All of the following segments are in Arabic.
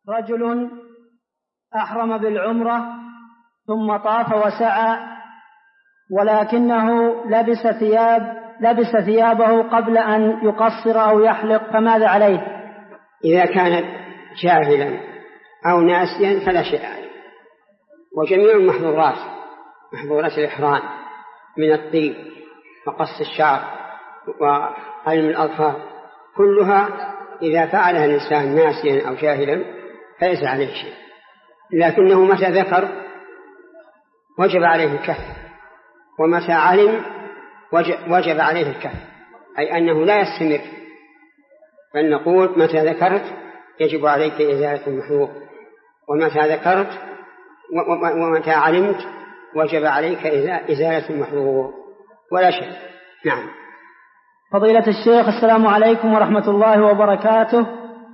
رجل أحرم بالعمرة ثم طاف وسعى ولكنه لبس ثيابه قبل أن يقصر أو يحلق، فماذا عليه؟ إذا كان جاهلا أو ناسيا فلا شيء عليه. وجميع محظورات الإحرام من الطيب وقص الشعر وقلم الأظفار كلها إذا فعلها الإنسان ناسيا أو جاهلا فليس عليه شيء، لكنه متى ذكر وجب عليه الكف، ومتى علم وجب عليه الكف، أي أنه لا يستمر، بل نقول متى ذكرت يجب عليك إزالة المحظور، ومتى ذكرت ومتى علمت وجب عليك إزالة المحظور ولا شيء. نعم. فضيلة الشيخ، السلام عليكم ورحمة الله وبركاته.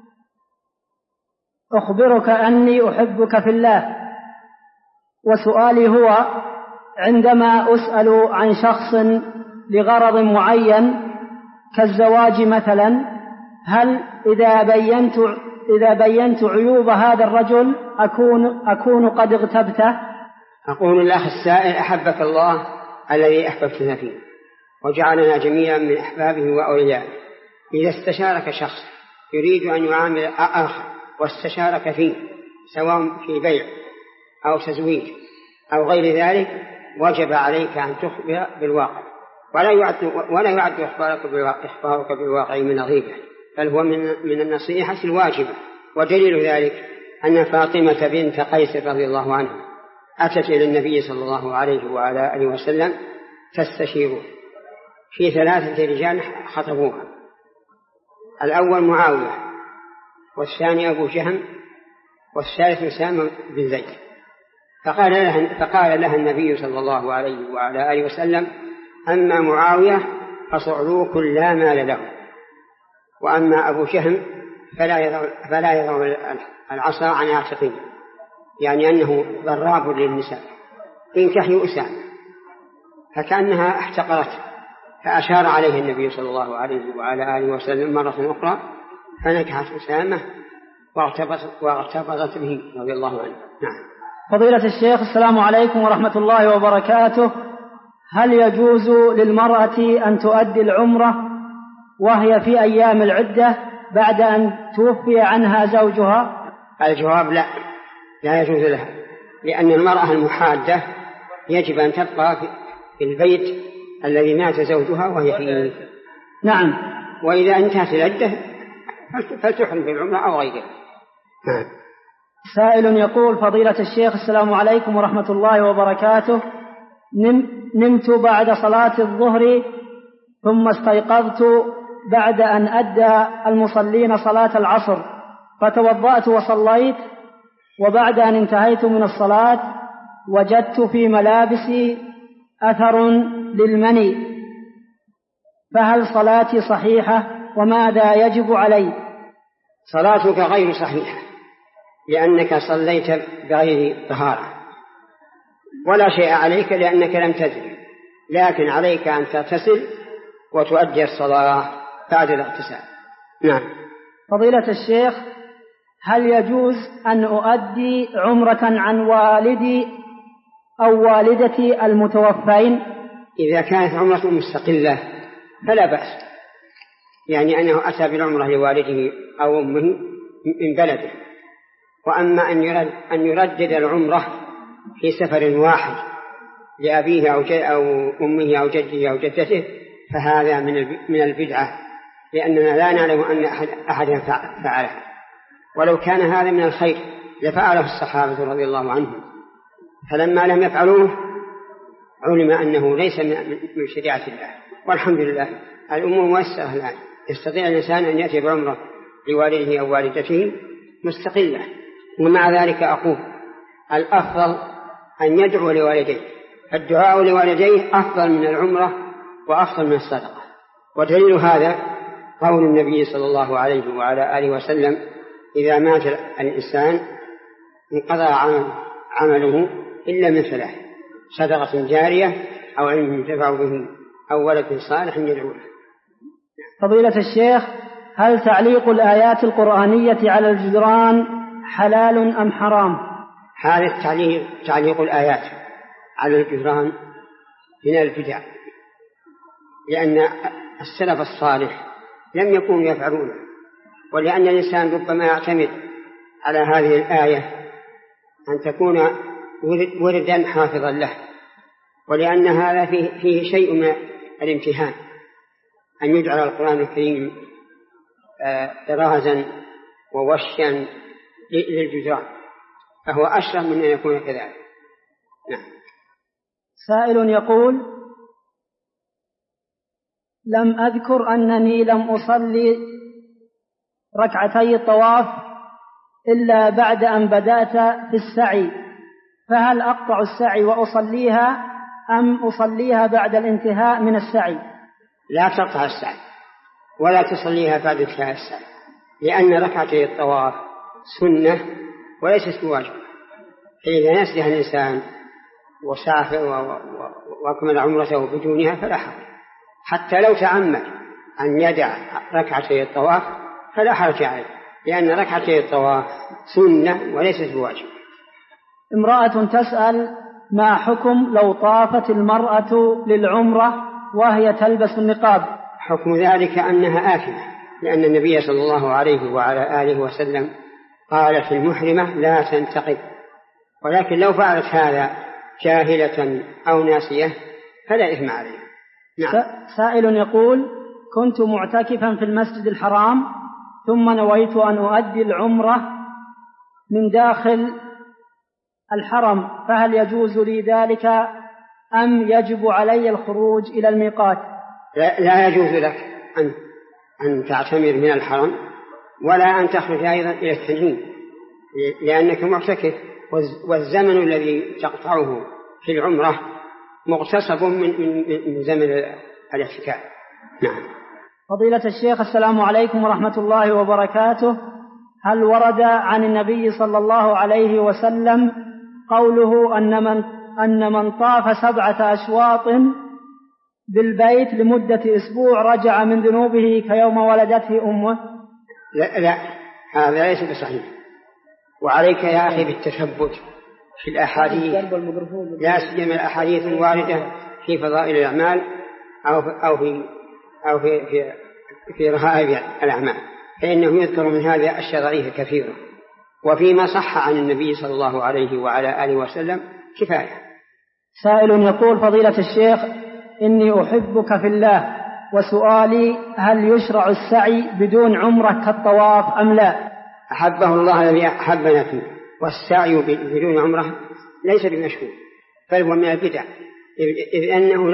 أخبرك أني أحبك في الله، وسؤالي هو: عندما أسأل عن شخص لغرض معين كالزواج مثلا، هل إذا بينت عيوب هذا الرجل أكون قد اغتبته؟ أقول الأخ السائل: أحبك الله الذي أحببتنا فيه وجعلنا جميعا من أحبابه وأوليائه. إذا استشارك شخص يريد أن يعامل آخر واستشارك فيه، سواء في بيع أو تزويج أو غير ذلك، وجب عليك أن تخبر بالواقع، ولا يعد إخبارك بالواقع من الغيبة، بل هو من النصيحة الواجبة. ودليل ذلك أن فاطمة بنت قيس رضي الله عنها أتت إلى النبي صلى الله عليه وعلى آله وسلم تستشيره في 3 رجال خطبوها: الأول معاوية، والثاني أبو جهم، والثالث أسامة بن زيد. فقال لها النبي صلى الله عليه وعلى آله وسلم: أما معاوية فصعلوك لا مال له، وأما أبو جهم فلا يضع العصا عن عاتقه، يعني أنه ضراب للنساء، انكحي أسامة. فكأنها احتقرته، فأشار عليه النبي صلى الله عليه وعلى آله وسلم مرة أخرى، فنكحت أسامة واغتبطت به رضي الله عنه. نعم. فضيلة الشيخ، السلام عليكم ورحمة الله وبركاته. هل يجوز للمرأة أن تؤدي العمرة وهي في أيام العدة بعد أن توفي عنها زوجها؟ الجواب: لا يجوز لها، لأن المرأة المحادة يجب أن تبقى في البيت الذي مات زوجها وهي فيه. نعم. وإذا انتهت العدة فلتحرم بالعمرة أو غيره. نعم. سائل يقول: فضيلة الشيخ، السلام عليكم ورحمة الله وبركاته. نمت بعد صلاة الظهر ثم استيقظت بعد أن أدى المصلين صلاة العصر، فتوضأت وصليت، وبعد أن انتهيت من الصلاة وجدت في ملابسي أثر للمني، فهل صلاتي صحيحة وماذا يجب علي؟ صلاتك غير صحيحة، لأنك صليت بغير طهارة، ولا شيء عليك لأنك لم تدري، لكن عليك أن تغتسل وتؤدي الصلاة بعد الاغتسال. نعم. فضيلة الشيخ، هل يجوز أن أؤدي عمرة عن والدي أو والدتي المتوفين؟ إذا كانت عمرة مستقلة فلا بأس، يعني أنه أتى بالعمرة لوالده أو أمه من بلده. وأما أن يردد العمرة في سفر واحد لأبيه أو أمه أو جده أو جدته فهذا من البدعة، لأننا لا نعلم أن أحدا فعله، ولو كان هذا من الخير لفعله الصحابة رضي الله عنهم، فلما لم يفعلوه علم أنه ليس من شريعة الله. والحمد لله الأمور ميسرة الآن، يستطيع الإنسان أن يأتي بعمرة لوالده أو والدته مستقلة. ومع ذلك أقول الأفضل أن يدعو لوالديه، الدعاء لوالديه أفضل من العمرة وأفضل من الصدقة. ودليل هذا قول النبي صلى الله عليه وعلى آله وسلم: إذا مات الإنسان انقضى عمله إلا من 3: صدقة جارية أو علم ينتفع به أو ولد صالح يدعو له. فضيلة الشيخ، هل تعليق الآيات القرآنية على الجدران حلال أم حرام؟ هذا تعليق الآيات على الجدران من البدع، لأن السلف الصالح لم يكونوا يفعلونه، ولأن الإنسان ربما يعتمد على هذه الآية أن تكون وردا حافظا له، ولأن هذا فيه شيء من الامتهان، أن يجعل القرآن الكريم طرازا ووشيا للجدران، فهو أشرف من أن يكون كذلك. نعم. سائل يقول: لم أذكر أنني لم أصلي ركعتي الطواف إلا بعد أن بدأت في السعي، فهل أقطع السعي وأصليها أم أصليها بعد الانتهاء من السعي؟ لا تقطع السعي ولا تصليها بعد انتهاء السعي، لأن ركعتي الطواف سنة وليست بواجب. إذا نسيها الإنسان وسافر وأكمل عمرته بدونها فلا حرج، حتى لو تعمد أن يدع ركعتي الطواف فلا حرج عليه، لأن ركعتي الطواف سنة وليست بواجب. امرأة تسأل: ما حكم لو طافت المرأة للعمرة وهي تلبس النقاب؟ حكم ذلك أنها آثمة، لأن النبي صلى الله عليه وعلى آله وسلم قال في المحرمة لا تنتقب، ولكن لو فعلت هذا جاهلة أو ناسية فلا إثم عليها. نعم. سائل يقول: كنت معتكفا في المسجد الحرام ثم نويت أن أؤدي العمرة من داخل الحرم، فهل يجوز لي ذلك أم يجب علي الخروج إلى الميقات؟ لا يجوز لك أن تعتمر من الحرم ولا أن تخرج أيضا إلى التنعيم، لأنك معتكف، والزمن الذي تقطعه في العمرة مغتصب من زمن الاعتكاف. نعم. فضيلة الشيخ، السلام عليكم ورحمة الله وبركاته. هل ورد عن النبي صلى الله عليه وسلم قوله أن من طاف 7 أشواط بالبيت لمدة أسبوع رجع من ذنوبه كيوم ولدته أمه؟ لا، هذا ليس بصحيح. وعليك يا أخي بالتثبت في الأحاديث، لا سيما الأحاديث الواردة في فضائل الأعمال أو في رهائب الأعمال، فإنه يذكر من هذه أشياء ضعيفة كثيرة، وفيما صح عن النبي صلى الله عليه وعلى آله وسلم كفاية. سائل يقول: فضيلة الشيخ، إني أحبك في الله، وسؤالي: هل يشرع السعي بدون عمرة كالطواف أم لا؟ أحبه الله الذي أحبنا فيه، والسعي بدون عمرة ليس بمشهور، بل هو من البدع، إذ أنه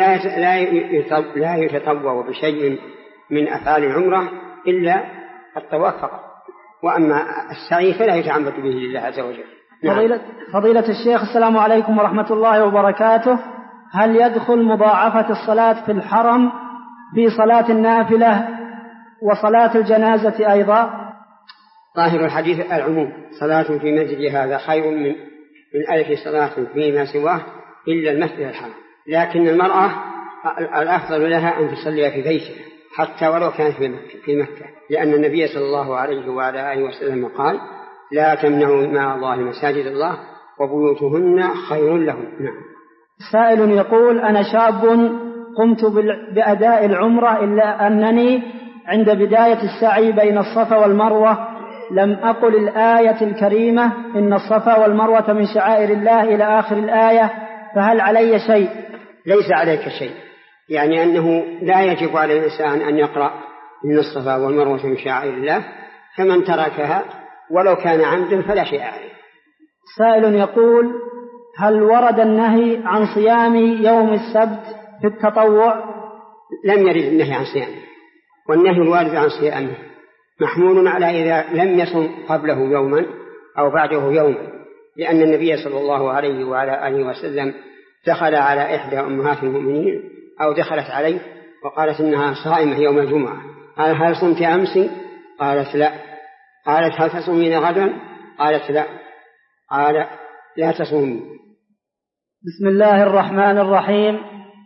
لا يتطوع بشيء من أفعال العمرة إلا الطواف فقط، وأما السعي فلا يتعمد به لله عز وجل. نعم. فضيلة الشيخ، السلام عليكم ورحمة الله وبركاته. هل يدخل مضاعفة الصلاة في الحرم في صلاة النافلة وصلاة الجنازة أيضا؟ ظاهر الحديث العموم: صلاة في مسجد هذا خير من 1000 صلاة فيما سواه إلا المسجد الحرام. لكن المرأة الأفضل لها أن تصلي في بيتها حتى ولو كانت في مكة، لأن النبي صلى الله عليه وعلى آله وسلم قال: لا تمنعوا مع الله مساجد الله وبيوتهن خير لهم. نعم. سائل يقول: أنا شاب قمت بأداء العمرة، إلا أنني عند بداية السعي بين الصفا والمروة لم أقل الآية الكريمة إن الصفا والمروة من شعائر الله إلى آخر الآية، فهل علي شيء؟ ليس عليك شيء، يعني أنه لا يجب على الإنسان أن يقرأ إن الصفا والمروة من شعائر الله، فمن تركها ولو كان عمدا فلا شيء عليه. سائل يقول: هل ورد النهي عن صيام يوم السبت في التطوع؟ لم يرد النهي عن صيامه، والنهي الوارد عن صيامه محمول على إذا لم يصم قبله يوما أو بعده يوما، لأن النبي صلى الله عليه وعلى آله وسلم دخل على إحدى أمهات المؤمنين أو دخلت عليه وقالت إنها صائمة يوم الجمعة، قال: هل صمت أمس؟ قالت: لا. قالت: هل تصومين غدا؟ قالت: لا. قال: لا تصومي. بسم الله الرحمن الرحيم.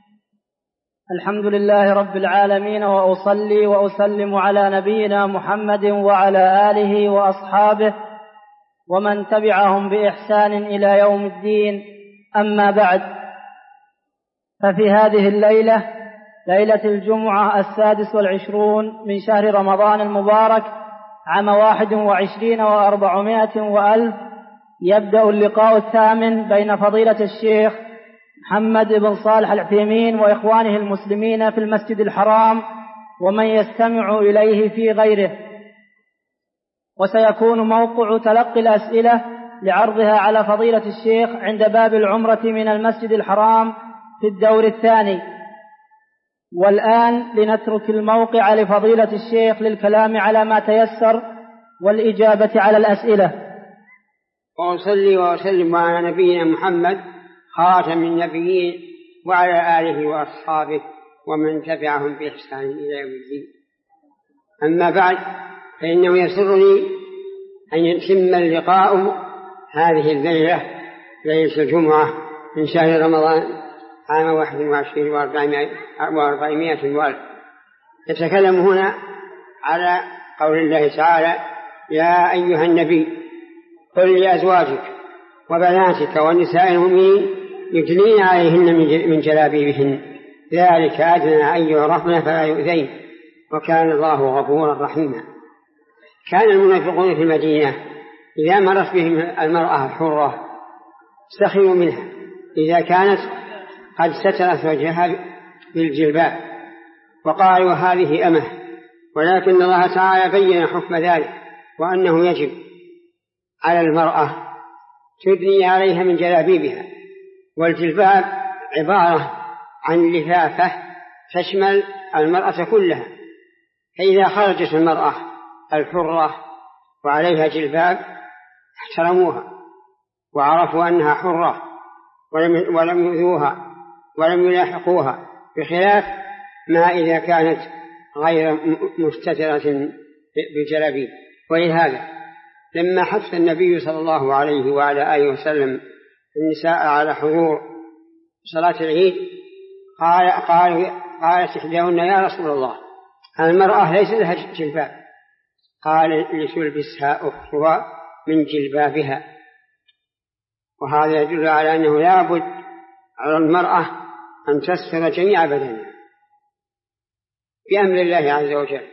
الحمد لله رب العالمين، وأصلي وأسلم على نبينا محمد وعلى آله وأصحابه ومن تبعهم بإحسان إلى يوم الدين. أما بعد، ففي هذه الليلة، ليلة الجمعة 26 من شهر رمضان المبارك عام 21 و400 وألف، يبدأ اللقاء الثامن بين فضيلة الشيخ محمد بن صالح العثيمين وإخوانه المسلمين في المسجد الحرام ومن يستمع إليه في غيره، وسيكون موقع تلقي الأسئلة لعرضها على فضيلة الشيخ عند باب العمرة من المسجد الحرام في الدور الثاني. والآن لنترك الموقع لفضيلة الشيخ للكلام على ما تيسر والإجابة على الأسئلة. وأصلي وأسلم على نبينا محمد خاتم النبيين وعلى آله وأصحابه ومن تبعهم بإحسان إلى يوم الدين. أما بعد، فإنه يسرني أن يتم اللقاء هذه الليلة، ليلة الجمعة من شهر رمضان عام 21 و400 وألف. يتكلم هنا على قول الله تعالى: يا أيها النبي قل لأزواجك وبناتك ونساء المؤمنين يدنين عليهن من جلابيبهن ذلك أدنى أن يعرفن فلا يؤذين وكان الله غفورا رحيما. كان المنافقون في المدينة إذا مرت بهم المرأة الحرة سخروا منها إذا كانت قد سترت وجهها بالجلباب، وقالوا هذه أمه، ولكن الله تعالى بين حكم ذلك وأنه يجب على المرأة تدني عليها من جلابيبها. والجلباب عبارة عن لفافة تشمل المرأة كلها، فإذا خرجت المرأة الحرة وعليها جلباب احترموها وعرفوا أنها حرة ولم يؤذوها ولم يلاحقوها، بخلاف ما إذا كانت غير مستترة بالجلابيب. ولهذا لما حث النبي صلى الله عليه وعلى آله وسلم النساء على حضور صلاة العيد قالت إحداهن: يا رسول الله، المرأة ليس لها جلباب. قال: لتلبسها أختها من جلبابها. وهذا يدل على أنه لا بد على المرأة أن تستر جميع بدنها بأمر الله عز وجل.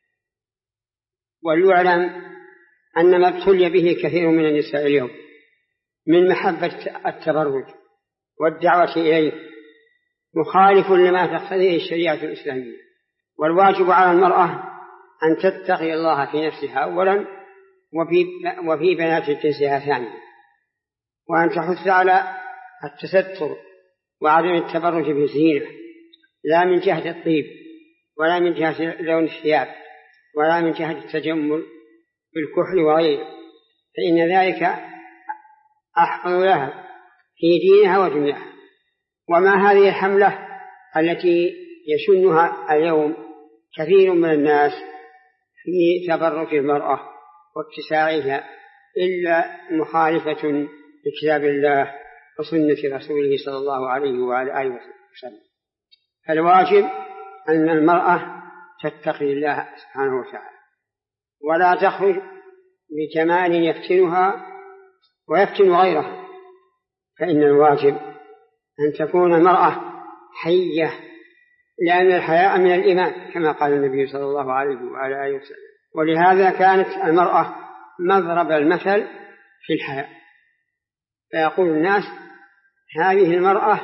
وليعلم أن ما ابتلي به كثير من النساء اليوم من محبة التبرج والدعوة إليه مخالف لما تقتضيه الشريعة الإسلامية. والواجب على المرأة أن تتقي الله في نفسها أولا وفي بنات جنسها ثانيا، وأن تحث على التستر وعدم التبرج بالزينة، لا من جهة الطيب ولا من جهة لون الثياب ولا من جهة التجمل بالكحل وغيره، فإن ذلك أحفظ لها في دينها ودنياها. وما هذه الحملة التي يشنها اليوم كثير من الناس في تبرج المرأة واتساعها إلا مخالفة لكتاب الله وسنة رسوله صلى الله عليه وعلى آله وسلم. فالواجب أن المرأة تتقي الله سبحانه وتعالى ولا تخرج بجمال يفتنها ويفتن غيرها، فإن الواجب أن تكون المرأة حية، لأن الحياء من الإيمان كما قال النبي صلى الله عليه وعلى آله وسلم. ولهذا كانت المرأة مضرب المثل في الحياء، فيقول الناس: هذه المرأة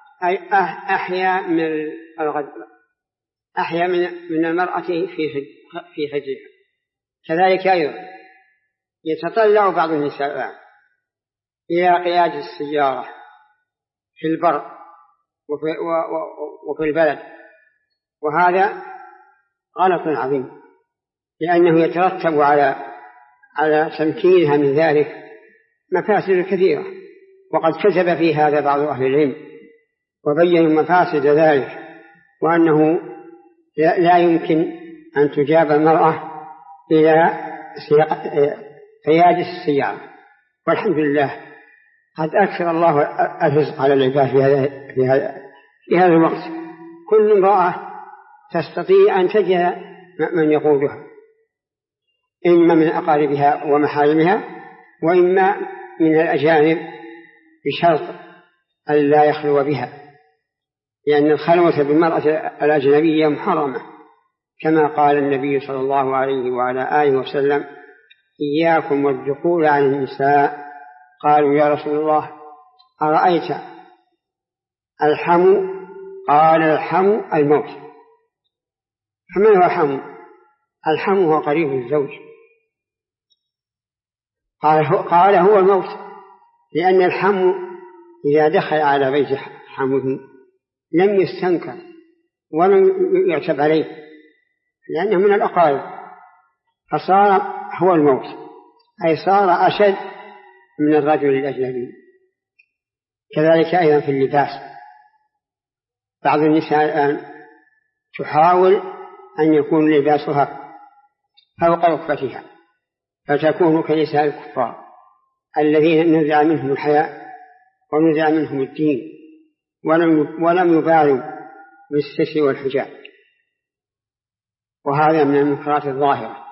أحيا من المرأة في حجرها. كذلك أيضا يتطلع بعض النساء إلى قيادة السيارة في البر وفي البلد، وهذا غلط عظيم، لأنه يترتب على تمكينها من ذلك مفاسد كثيرة. وقد كتب في هذا بعض أهل العلم وبينوا مفاسد ذلك، وأنه لا يمكن أن تجاب المرأة إلى قيادة السيارة. والحمد لله قد أكثر الله الرزق على العباد في هذا الوقت. كل امرأة تستطيع أن تجد من يقودها، إما من أقاربها ومحارمها، وإما من الأجانب بشرط أن لا يخلو بها، لأن الخلوة بالمرأة الأجنبية محرمة، كما قال النبي صلى الله عليه وعلى آله وسلم: إياكم والدخول على النساء. قالوا: يا رسول الله أرأيت الحم؟ قال: الحم الموت. فما هو الحم؟ الحم هو قريب الزوج. قال: هو الموت، لأن الحم إذا دخل على بيت حمه لم يستنكر ولم يعتب عليه، لأنه من الأقارب، فصار هو الموت، أي صار أشد من الرجل الأجنبي. كذلك أيضا في اللباس، بعض النساء الآن تحاول أن يكون لباسها فوق ركبتها، فتكون كنساء الكفار الذين نزع منهم الحياء ونزع منهم الدين، ولم يبالوا بالستر والحجاب، وهذا من المنكرات الظاهرة.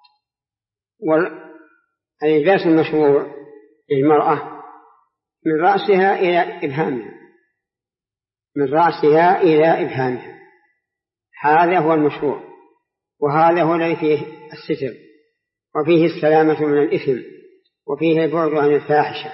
واللباس المشروع للمرأة من رأسها إلى إبهامها، من رأسها إلى إبهامها، هذا هو المشروع، وهذا هو الذي فيه الستر، وفيه السلامة من الإثم، وفيه البعد عن الفاحشة.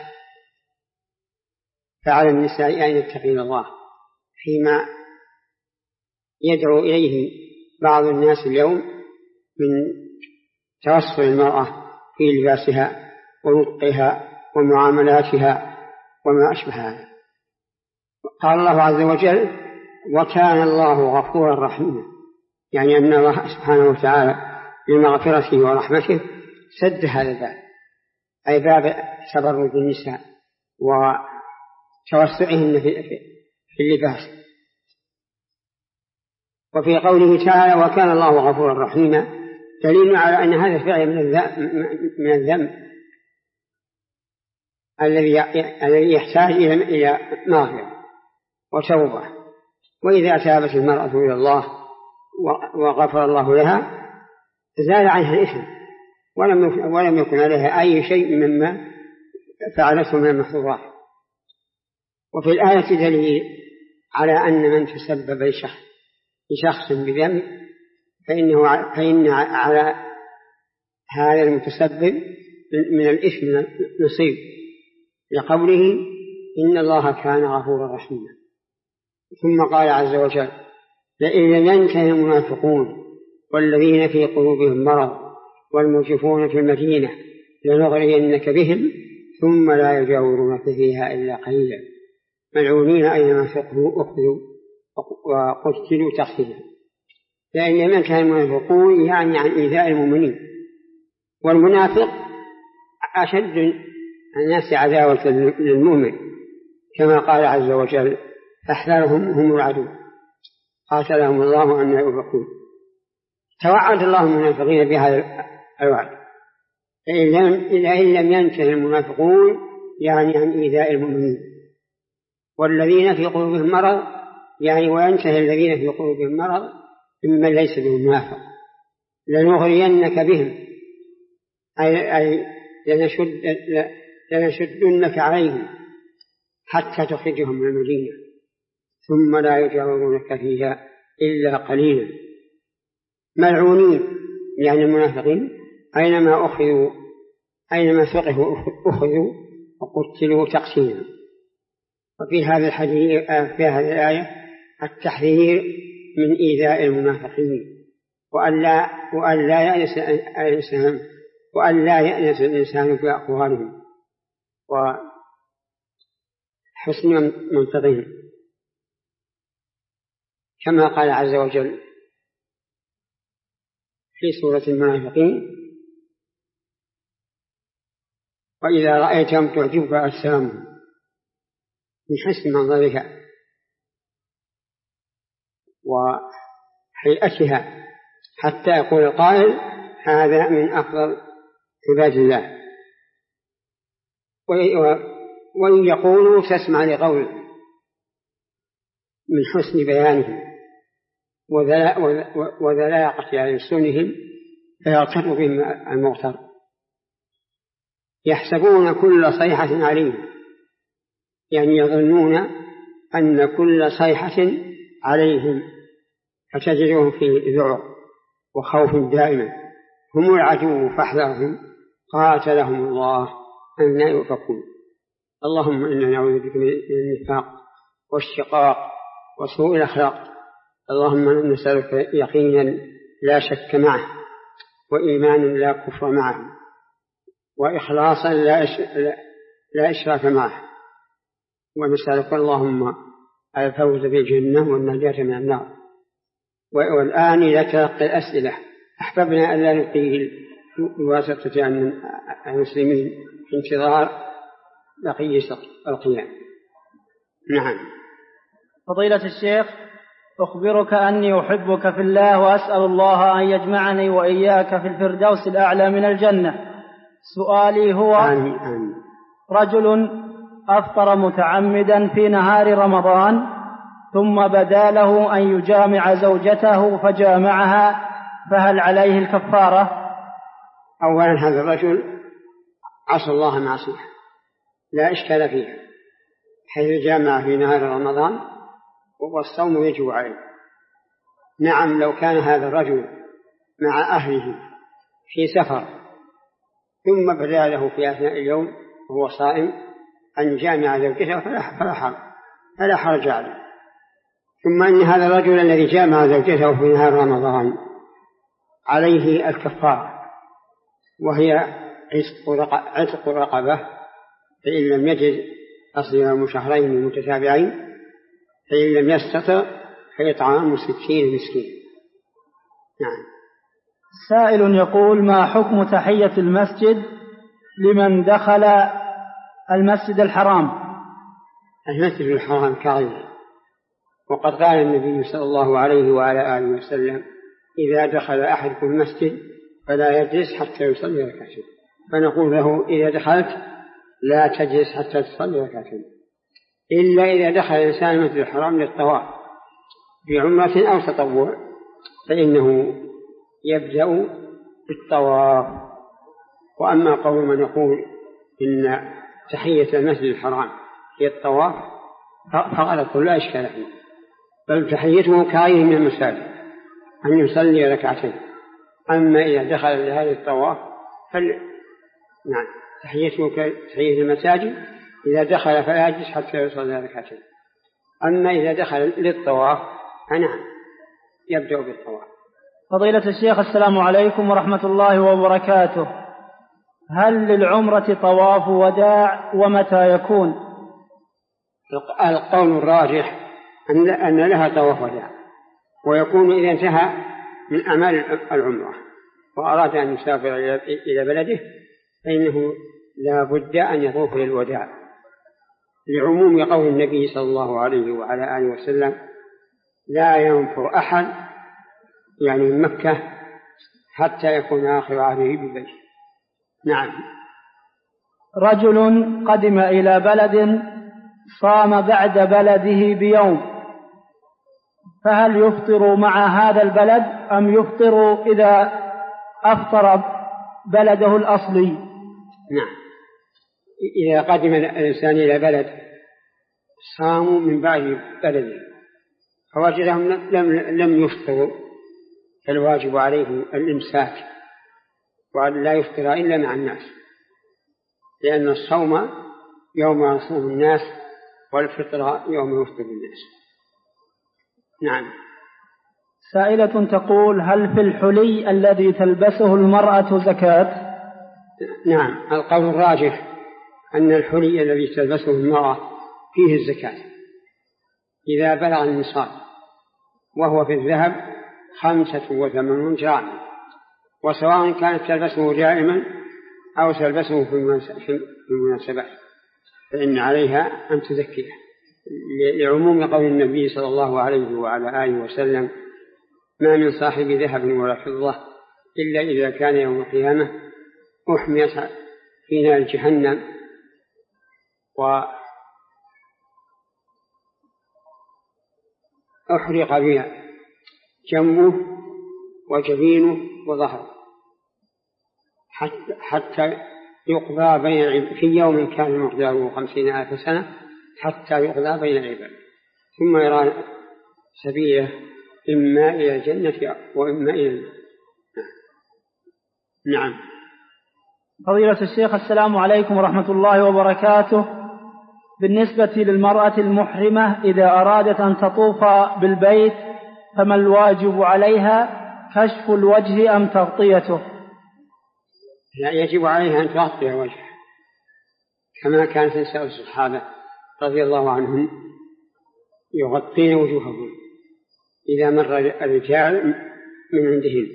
فعلى النساء أن يتقين الله فيما يدعو إليه بعض الناس اليوم من توسل المرأة في لباسها ونطقها ومعاملاتها وما أشبه هذا. قال الله عز وجل: وكان الله غفورا رحيما، يعني أن الله سبحانه وتعالى بمغفرته ورحمته سد هذا الباب، أي باب تبرج النساء وتوسعهن في اللباس. وفي قوله تعالى: وكان الله غفورا رحيما، دليل على أن هذا الفعل من الذنب الذي يحتاج إلى مغفرة وتوبة. وإذا تابت المرأة إلى الله وغفر الله لها زال عنها الإثم، ولم يكن عليها أي شيء مما فعلته من المحظورات. وفي الآية دليل على أن من تسبب لشخص بذنب فإن على هذا المتسبب من الإثم نصيب، لقوله: إن الله كان غفورا رحيما. ثم قال عز وجل: لئن لم ينتهي المنافقون والذين في قلوبهم مرض والمرجفون في المدينة لنغرينك بهم ثم لا يجاورونك فيها إلا قليلا ملعونين أينما ثقفوا أخذوا وقتلوا تقتيلا. لئن لم ينتهي المنافقون يعني عن إيذاء المؤمنين، والمنافق أشد الناس عداوة للمؤمن، كما قال عز وجل: أحذرهم هم العدو قاتلهم الله أن يؤفكون. توعد الله المنافقين بهذا الوعد: إن لم ينتهي المنافقون يعني عن إيذاء المؤمنين، والذين في قلوبهم مرض يعني وينتهي الذين في قلوبهم مرض ممن ليس بمنافق لنغرينك بهم، أي لنشدنك عليهم حتى تخرجهم من المدينة ثم لا يجاورونك فيها إلا قليلا. ملعونين يعني المنافقين أينما ثقفوا أخذوا وقتلوا تقتيلا. وفي هذا الحديث في هذه الآية التحذير من إيذاء المنافقين، وأن لا يأنس الإنسان بأقوالهم وحسن منتظرهم، كما قال عز وجل في سورة المنافقين: وإذا رأيتهم تعجبك أجسامهم من حسن منظرها وهيئتها حتى يقول القائل: هذا من أفضل عباد الله. وإن يقولوا تسمع لقوله من حسن بيانهم وذلاقة ألسنهم فيغتر بهم المغتر. يحسبون كل صيحة عليهم، يعني يظنون أن كل صيحة عليهم، فتجدهم في ذعر وخوف دائما. هم العدو فاحذرهم قاتلهم الله أن يؤفكون. اللهم إنا نعوذ بك من النفاق والشقاق وسوء الأخلاق. اللهم نسألك يقينا لا شك معه، وإيمانا لا كفر معه، وإخلاصا لا إشراك معه، ونسألك اللهم الفوز بالجنة والنجاة من النار. والآن إلى تلقي الأسئلة. أحببنا أن لا نطيل بواسطة المسلمين في انتظار بقية القيام. نعم. فضيلة الشيخ، أخبرك أني أحبك في الله، وأسأل الله أن يجمعني وإياك في الفردوس الأعلى من الجنة. سؤالي هو: آمين. رجل أفطر متعمدا في نهار رمضان، ثم بدا له أن يجامع زوجته فجامعها، فهل عليه الكفارة؟ أولا هذا الرجل عصى الله معصية لا إشكال فيها، حيث جامع في نهار رمضان والصوم يجب عليه. نعم، لو كان هذا الرجل مع أهله في سفر ثم بدا له في أثناء اليوم وهو صائم أن يجامع زوجته فلا حرج عليه. ثم أن هذا الرجل الذي جامع زوجته في نهار رمضان عليه الكفارة، وهي عتق رقبة، فإن لم يجد فصيام شهرين متتابعين، فإن لم يستطع فإطعام 60 مسكين. نعم. سائل يقول: ما حكم تحية المسجد لمن دخل المسجد الحرام؟ المسجد الحرام كعظيم، وقد قال النبي صلى الله عليه وعلى آله وسلم: إذا دخل أحدكم المسجد فلا يجلس حتى يصلي ركعتين. فنقول له: إذا دخلت لا تجلس حتى تصلي ركعتين، إلا إذا دخل الإنسان المسجد الحرام للطواف بعمرة أو تطوع، فإنه يبدأ بالطواف. وأما قول من يقول إن تحية المسجد الحرام هي الطواف فغلط لا إشكال فيه، بل تحيته كغيره من المساجد أن يصلي ركعتين. أما إذا دخل لهذا الطواف نعم، تحيته كتحية المساجد، إذا دخل فلا يجلس حتى يصلي ركعتين. أما إذا دخل للطواف فنعم يبدأ بالطواف. فضيلة الشيخ، السلام عليكم ورحمة الله وبركاته. هل للعمرة طواف وداع، ومتى يكون؟ القول الراجح أن لها طواف وداع، ويكون إذا انتهى من أعمال العمرة وأراد أن يسافر إلى بلده فإنه لا بد أن يطوف للوداع، لعموم قول النبي صلى الله عليه وعلى آله وسلم: لا ينفر أحد يعني من مكة حتى يكون آخر عهده ببيته. نعم. رجل قدم إلى بلد صام بعد بلده بيوم، فهل يفطر مع هذا البلد أم يفطر إذا أفطر بلده الأصلي؟ نعم، إذا قدم الإنسان إلى بلد صاموا من بعد بلده فوجدهم لم يفطروا، فالواجب عليه الإمساك وأن لا يفطر إلا مع الناس، لأن الصوم يوم يصوم الناس والفطر يوم يفطر الناس. نعم. سائلة تقول: هل في الحلي الذي تلبسه المرأة زكاة؟ نعم، القول الراجح أن الحلي الذي تلبسه المرأة فيه الزكاة إذا بلغ النصاب، وهو في الذهب 85 جرام، وسواء كانت تلبسه دائما أو تلبسه في المناسبات فإن عليها أن تزكيه، لعموم قول النبي صلى الله عليه وعلى آله وسلم: ما من صاحب ذهب ولا فضة إلا إذا كان يوم القيامة أحميت في نار جهنم وأحرق بها جنبه وجبينه وظهره حتى يقضى بين العباد في يوم كان مقداره 50,000 سنة حتى يقضى بين العباد ثم يرى سبيله إما إلى الجنة وإما إلى النار. نعم. فضيلة الشيخ السلام عليكم ورحمة الله وبركاته. بالنسبة للمرأة المحرمة إذا أرادت أن تطوف بالبيت فما الواجب عليها؟ كشف الوجه أم تغطيته؟ لا، يجب عليها أن تغطي وجهها كما كانت نساء الصحابة رضي الله عنهم يغطين وجوههم إذا مر الرجال من عندهن،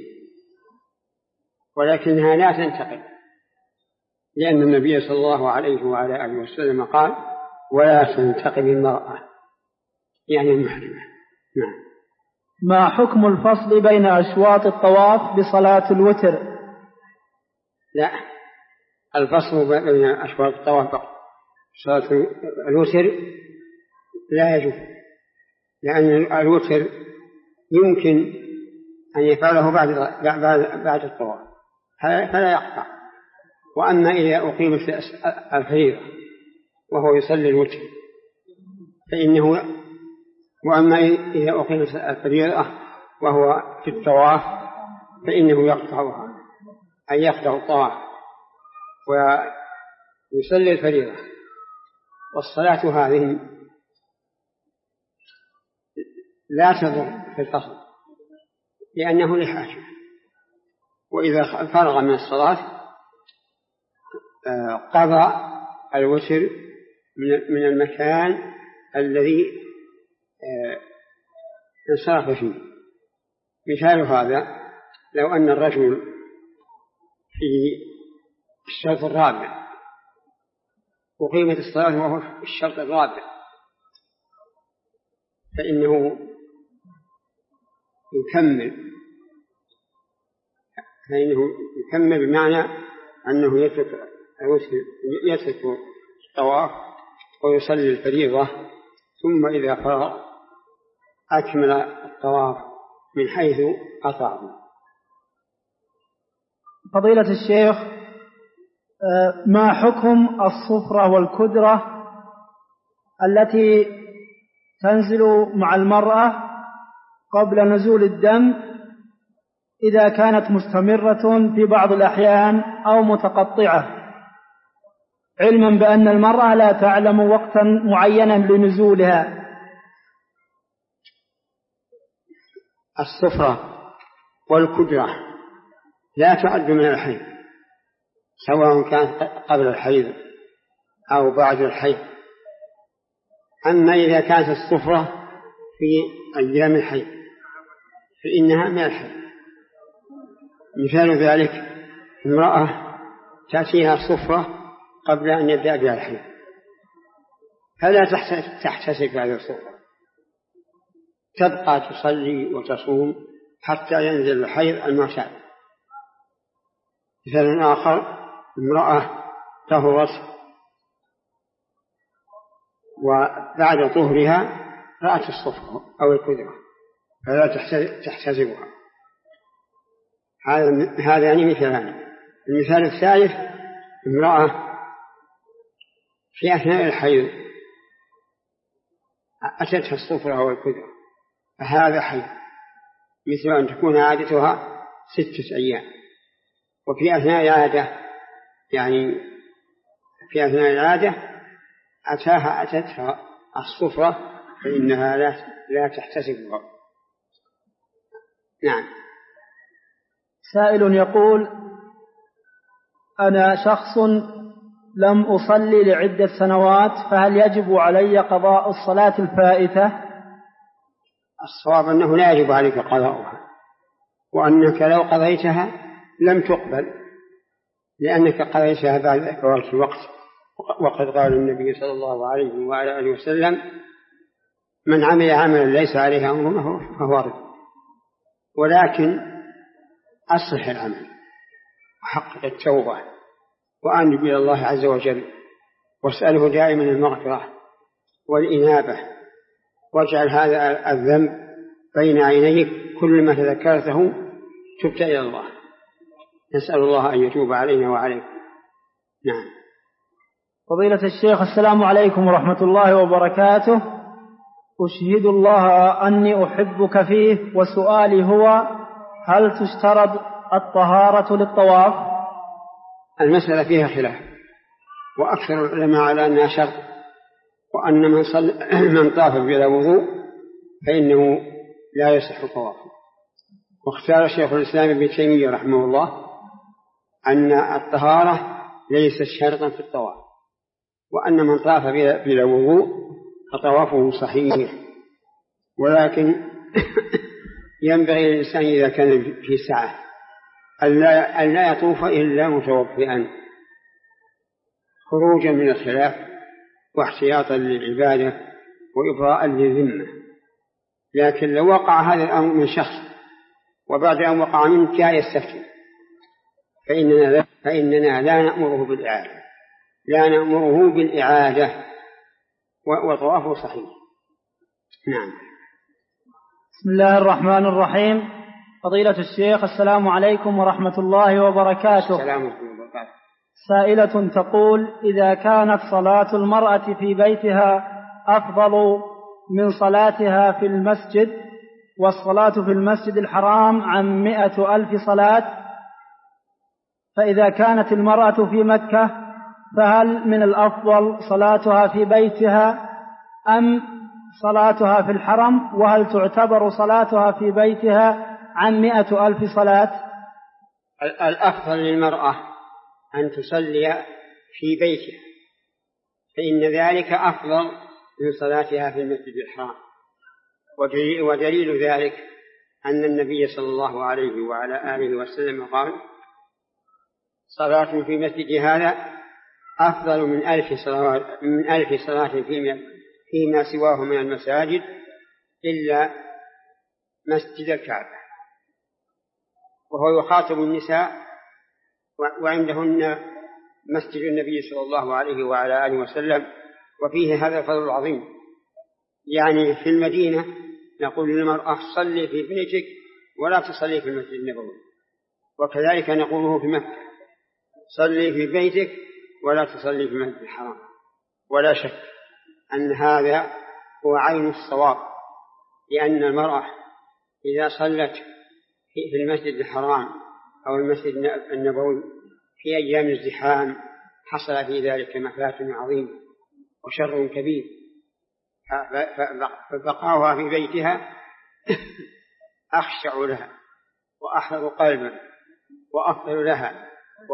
ولكنها لا تنتقل، لأن النبي صلى الله عليه وعلى آله وسلم قال: ولا تنتقل المرأة، يعني المحرمة. نعم. ما حكم الفصل بين أشواط الطواف بصلاة الوتر؟ لا، الفصل بين أشواط الطواف بصلاة الوتر لا يجوز، لأن الوتر يمكن أن يفعله بعد الطواف فلا يقطع. وأما إذا أقيمت الفريضة وهو يصلي الوتر فإنه، وأما إذا أقيمت الفريضة وهو في الطواف فإنه يقطعها، أي يقطع الطواف ويصلي الفريضة. والصلاة هذه لا تضر في الفصل لأنه لحاجة، وإذا فرغ من الصلاة قضى الوتر من المكان الذي انصرف فيه. مثال هذا لو أن الرجل في الشرط الرابع وقيمة الصلاة وهو في الشرط الرابع فإنه يكمل بمعنى أنه يترك الطواف ويصلي الفريضة، ثم إذا فرغ أكمل الطواف من حيث قطع. فضيلة الشيخ، ما حكم الصفرة والكدرة التي تنزل مع المرأة قبل نزول الدم إذا كانت مستمرة في بعض الأحيان أو متقطعة، علما بأن المرأة لا تعلم وقتا معينا لنزولها؟ الصفرة والكدرة لا تعد من الحيض، سواء كانت قبل الحيض أو بعد الحيض. أما إذا كانت الصفرة في أيام الحيض فإنها من الحيض. مثال ذلك امرأة تأتيها الصفرة قبل أن يبدأ بها الحيض فلا تحتسب هذه الصفرة، تبقى تصلي وتصوم حتى ينزل الحيض المعتاد. مثال آخر امرأة طهرت وبعد طهرها رأت الصفرة أو الكدرة فلا تحتسبها. هذان مثالان. المثال الثالث امرأة في أثناء الحيض أتتها الصفرة أو الكدرة فهذا حيض، مثل أن تكون عادتها 6 أيام، وفي أثناء العادة في أثناء العادة أتتها الصفرة فإنها لا تحتسبها. نعم. سائل يقول: أنا شخص لم أصلي لعدة سنوات، فهل يجب علي قضاء الصلاة الفائتة؟ الصواب أنه لا يجب عليك قضاؤها، وأنك لو قضيتها لم تقبل لأنك قضيتها بعد فوات الوقت. وقد قال النبي صلى الله عليه وعلى آله وسلم: من عمل عملا ليس عليه أمرنا فهو رد. ولكن أصلح العمل وحقق التوبة وأنب إلى الله عز وجل واسأله دائما المغفرة والإنابة، واجعل هذا الذنب بين عينيك، كل ما تذكرته تبت إلى الله. نسأل الله أن يتوب علينا وعليكم. نعم. فضيلة الشيخ، السلام عليكم ورحمة الله وبركاته. أشهد الله أني أحبك فيه، وسؤالي هو: هل تشترط الطهارة للطواف؟ المسألة فيها خلاف، وأكثر العلماء على أنها شرط، وأن من طاف بلا وضوء فإنه لا يصح طوافه. واختار شيخ الإسلام ابن تيمية رحمه الله أن الطهارة ليست شرطا في الطواف، وأن من طاف بلا وضوء فطوافه صحيح، ولكن ينبغي للإنسان إذا كان في سعة أن لا يطوف إلا متوضئا، خروجا من الخلاف واحتياطا للعبادة وإبراء للذمة. لكن لو وقع هذا الأمر من شخص وبعد أن وقع منه جاء يستفتي فإننا لا نأمره بالإعادة وطوافه صحيح. نعم. بسم الله الرحمن الرحيم. فضيلة الشيخ، السلام عليكم ورحمة الله وبركاته. السلام عليكم ورحمة الله وبركاته. سائلة تقول: إذا كانت صلاة المرأة في بيتها أفضل من صلاتها في المسجد، والصلاة في المسجد الحرام عن 100,000 صلاة، فإذا كانت المرأة في مكة فهل من الأفضل صلاتها في بيتها أم صلاتها في الحرم؟ وهل تعتبر صلاتها في بيتها عن 100,000 صلاة؟ الأفضل للمرأة أن تصلي في بيتها، فإن ذلك أفضل من صلاتها في المسجد الحرام. ودليل ذلك أن النبي صلى الله عليه وعلى آله وسلم قال: صلاة في مسجد هذا أفضل من 1000 صلاة فيما سواه من المساجد إلا مسجد الكعبة. وهو يخاطب النساء وعندهن مسجد النبي صلى الله عليه وعلى آله وسلم، وفيه هذا الفضل العظيم. يعني في المدينة نقول للمرأة: صلي في بيتك ولا تصلي في المسجد النبوي، وكذلك نقوله في مكة: صلي في بيتك ولا تصلي في المسجد الحرام. ولا شك أن هذا هو عين الصواب، لأن المرأة إذا صلت في المسجد الحرام أو المسجد النبوي في أيام الزحام حصل في ذلك مفاتن عظيم وشر كبير، فبقاؤها في بيتها أخشع لها وأحفظ قلبا وأفضل لها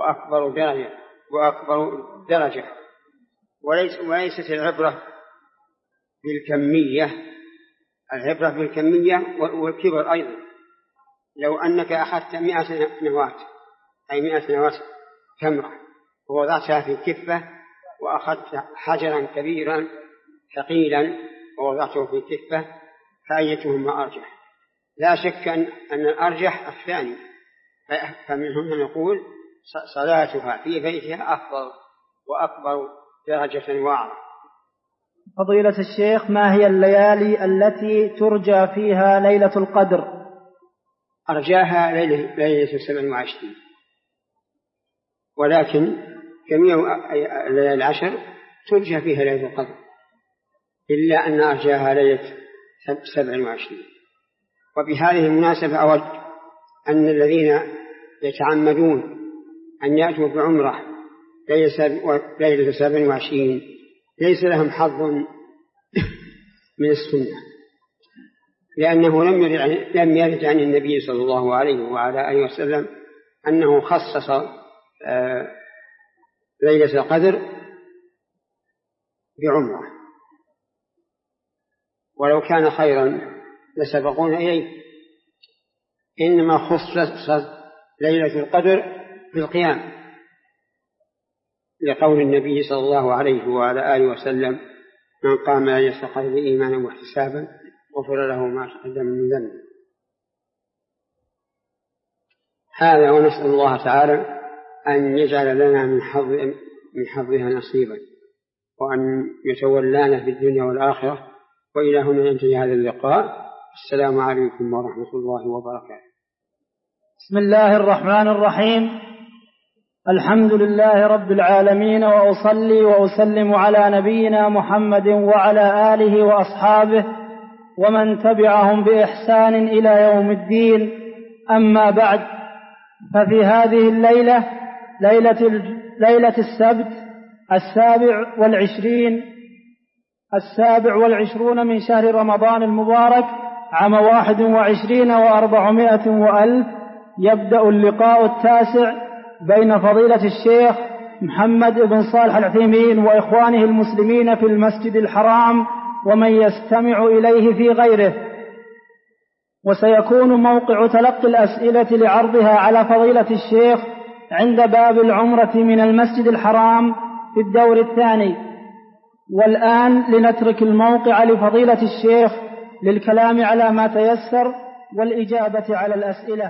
وأكبر درجة. وليست العبرة بالكمية، العبرة بالكمية والكبر أيضا. لو أنك أخذت 100 نواة، أي 100 نواة تمرة، ووضعتها في كفة، وأخذت حجرا كبيرا ثقيلا ووضعته في كفة، فأيتهما أرجح؟ لا شك أن الأرجح الثاني. فمن هنا نقول صلاتها في بيتها أفضل وأكبر درجة وأعظم. فضيلة الشيخ، ما هي الليالي التي ترجى فيها ليلة القدر؟ أرجاها ليلة 27، ولكن جميع الليالي العشر ترجى فيها ليلة القدر، إلا أن أرجاها ليلة 27. وبهذه المناسبة أود أن الذين يتعمدون أن يأتوا بعمرة ليلة 27 ليس لهم حظ من السنة، لأنه لم يرد عن النبي صلى الله عليه وعلى آله وسلم أنه خصص ليلة القدر بعمرة، ولو كان خيرا لسبقونا إليه. إنما خصصت ليلة القدر بالقيام، لقول النبي صلى الله عليه وعلى آله وسلم: من قام ليلة القدر إيمانا واحتسابا غفر له ما تقدم من ذنبه. هذا، ونسأل الله تعالى أن يجعل لنا من حظها نصيبا، وأن يتولانا في الدنيا والآخرة. وإلى هنا ينتهي هذا اللقاء. السلام عليكم ورحمة الله وبركاته. بسم الله الرحمن الرحيم. الحمد لله رب العالمين، وأصلي وأسلم على نبينا محمد وعلى آله وأصحابه ومن تبعهم بإحسان إلى يوم الدين. أما بعد، ففي هذه الليلة ليلة السبت 27 من شهر رمضان المبارك عام 21 و400 وألف، يبدأ اللقاء التاسع بين فضيلة الشيخ محمد بن صالح العثيمين وإخوانه المسلمين في المسجد الحرام ومن يستمع إليه في غيره، وسيكون موقع تلقي الأسئلة لعرضها على فضيلة الشيخ عند باب العمرة من المسجد الحرام في الدور الثاني. والآن لنترك الموقع لفضيلة الشيخ للكلام على ما تيسر والإجابة على الأسئلة.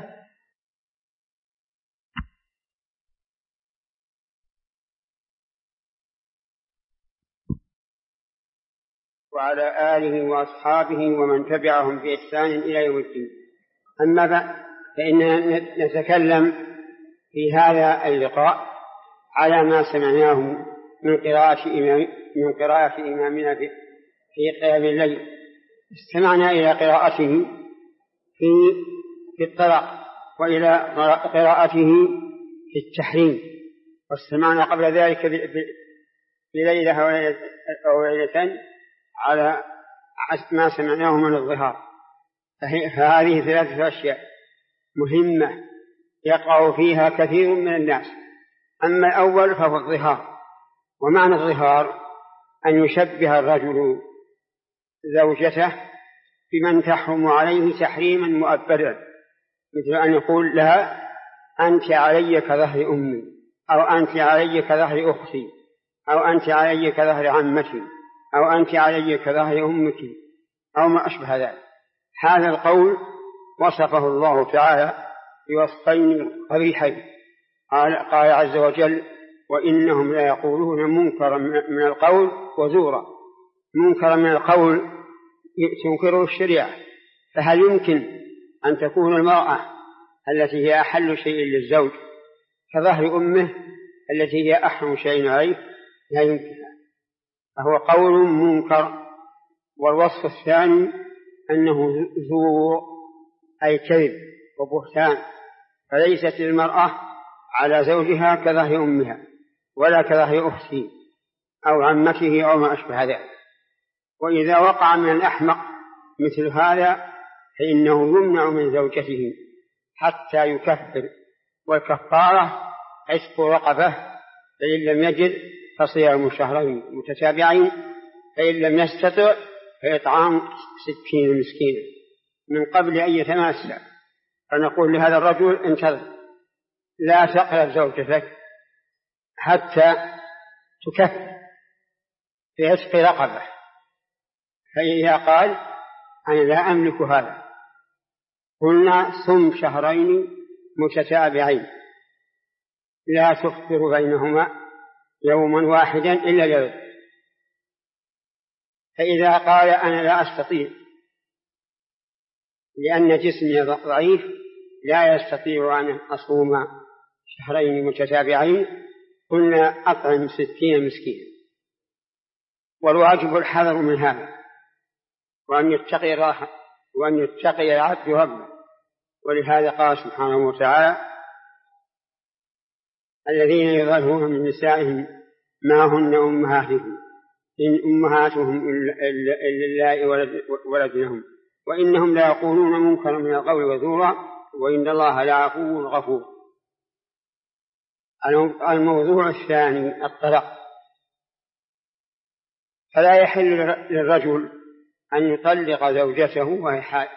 وعلى آله وأصحابه ومن تبعهم بإحسان إلى يوم الدين. أما بعد، فإننا نتكلم في هذا اللقاء على ما سمعناه من قراءة إمامنا في قيام الليل. استمعنا إلى قراءته في الطلاق، وإلى قراءته في التحريم، واستمعنا قبل ذلك بليلة أو ليلتين على ما سمعناه من الظهار. فهذه 3 أشياء مهمة يقع فيها كثير من الناس. أما الأول فهو الظهار، ومعنى الظهار أن يشبه الرجل زوجته بمن تحرم عليه تحريما مؤبدا، مثل أن يقول لها أنت علي كظهر أمي، أو أنت علي كظهر أختي، أو أنت علي كظهر عمتي، أو أنت علي كظهر أمك، أو ما أشبه ذلك. هذا القول وصفه الله تعالى بوصفين قبيحين. قال عز وجل: وإنهم لا يقولون منكرا من القول وزورا. منكرا من القول تنكره الشريعة، فهل يمكن أن تكون المرأة التي هي أحل شيء للزوج كظهر أمه التي هي أحرم شيء عليه؟ لا يمكن، فهو قول منكر. والوصف الثاني أنه زور، أي كذب وبهتان، فليست المرأة على زوجها كظهر أمها ولا كظهر أخته أو عمته أو ما أشبه ذلك. وإذا وقع من الأحمق مثل هذا فإنه يمنع من زوجته حتى يكفر، والكفارة عتق رقبة، فإن لم يجد فصيام شهرين متتابعين، فإن لم يستطع فإطعام 60 مسكينا من قبل أن يتماسى. فنقول لهذا الرجل: انتظر، لا تقرب زوجتك حتى تكفر في عتق رقبة. فإذا قال: أنا لا أملك هذا، قلنا: صم شهرين متتابعين لا تفطر بينهما يوما واحدا إلا اليوم. فإذا قال: أنا لا أستطيع لأن جسمي ضعيف لا يستطيع أن أصوم شهرين متتابعين، قلنا: أطعم 60 مسكين. والواجب الحذر من هذا، وأن يتقي العبد ربه. ولهذا قال سبحانه وتعالى: الذين يظهرون من نسائهم ما هن أمهاتهم إن أمهاتهم إلا اللائي ولدنهم وإنهم لا يقولون منكرا من القول وزورا وإن الله لعفو غفور. الموضوع الثاني الطلاق. فلا يحل للرجل أن يطلق زوجته وهي حائض،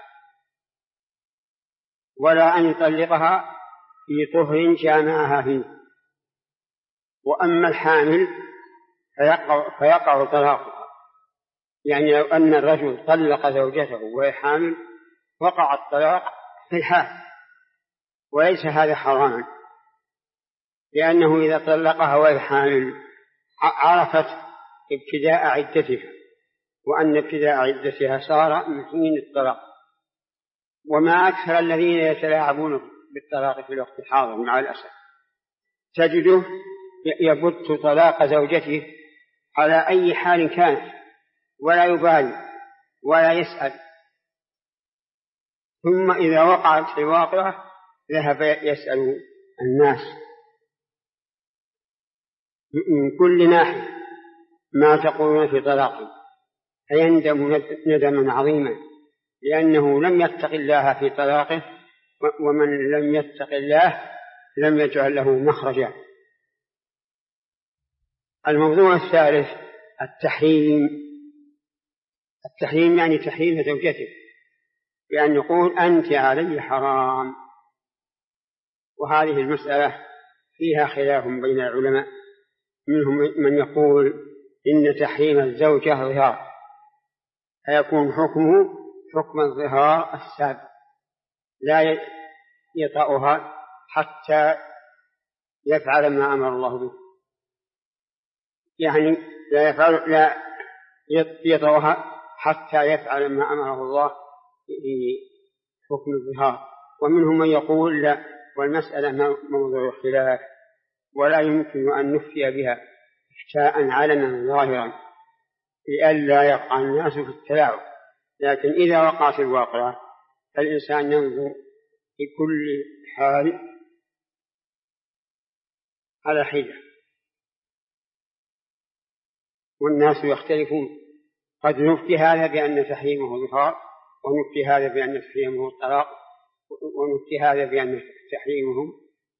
ولا أن يطلقها في طهر جامعها فيه. وأما الحامل فيقع طلاقها، يعني لو أن الرجل طلق زوجته وهي حامل وقع الطلاق في الحال، وليس هذا حراما، لأنه إذا طلقها وهي حامل عرفت ابتداء عدتها، وأن ابتداء عدتها صار من حين الطلاق. وما أكثر الذين يتلاعبون بالطلاق في الوقت الحاضر مع الأسف. تجده يبت طلاق زوجته على أي حال كانت ولا يبالي ولا يسأل، ثم إذا وقعت في واقعه ذهب يسأل الناس من كل ناحية ما تقولون في طلاقه، فيندم ندما عظيما لأنه لم يتق الله في طلاقه، ومن لم يتق الله لم يجعل له مخرجا. الموضوع الثالث التحريم يعني تحريم زوجته، بأن يقول أنت علي حرام. وهذه المسألة فيها خلاف بين العلماء، منهم من يقول إن تحريم الزوجة ظهار، فيكون حكمه حكم الظهار السابق، لا يطأها حتى يفعل ما أمر الله به، يعني لا يطأها حتى يفعل ما أمره الله في حكم الظهار. ومنهم من يقول لا، والمسألة موضوع خلاف ولا يمكن أن نفتي بها افتاء علنا ظاهرا لئلا يقع الناس في التلاعب، لكن إذا وقع في الواقع فالإنسان ينظر في كل حال على حدة، والناس يختلفون، قد نفتي هذا بأن تحريمه ظهار، ونفتي هذا بأن تحريمه الطلاق، ونفتي هذا بأن تحريمه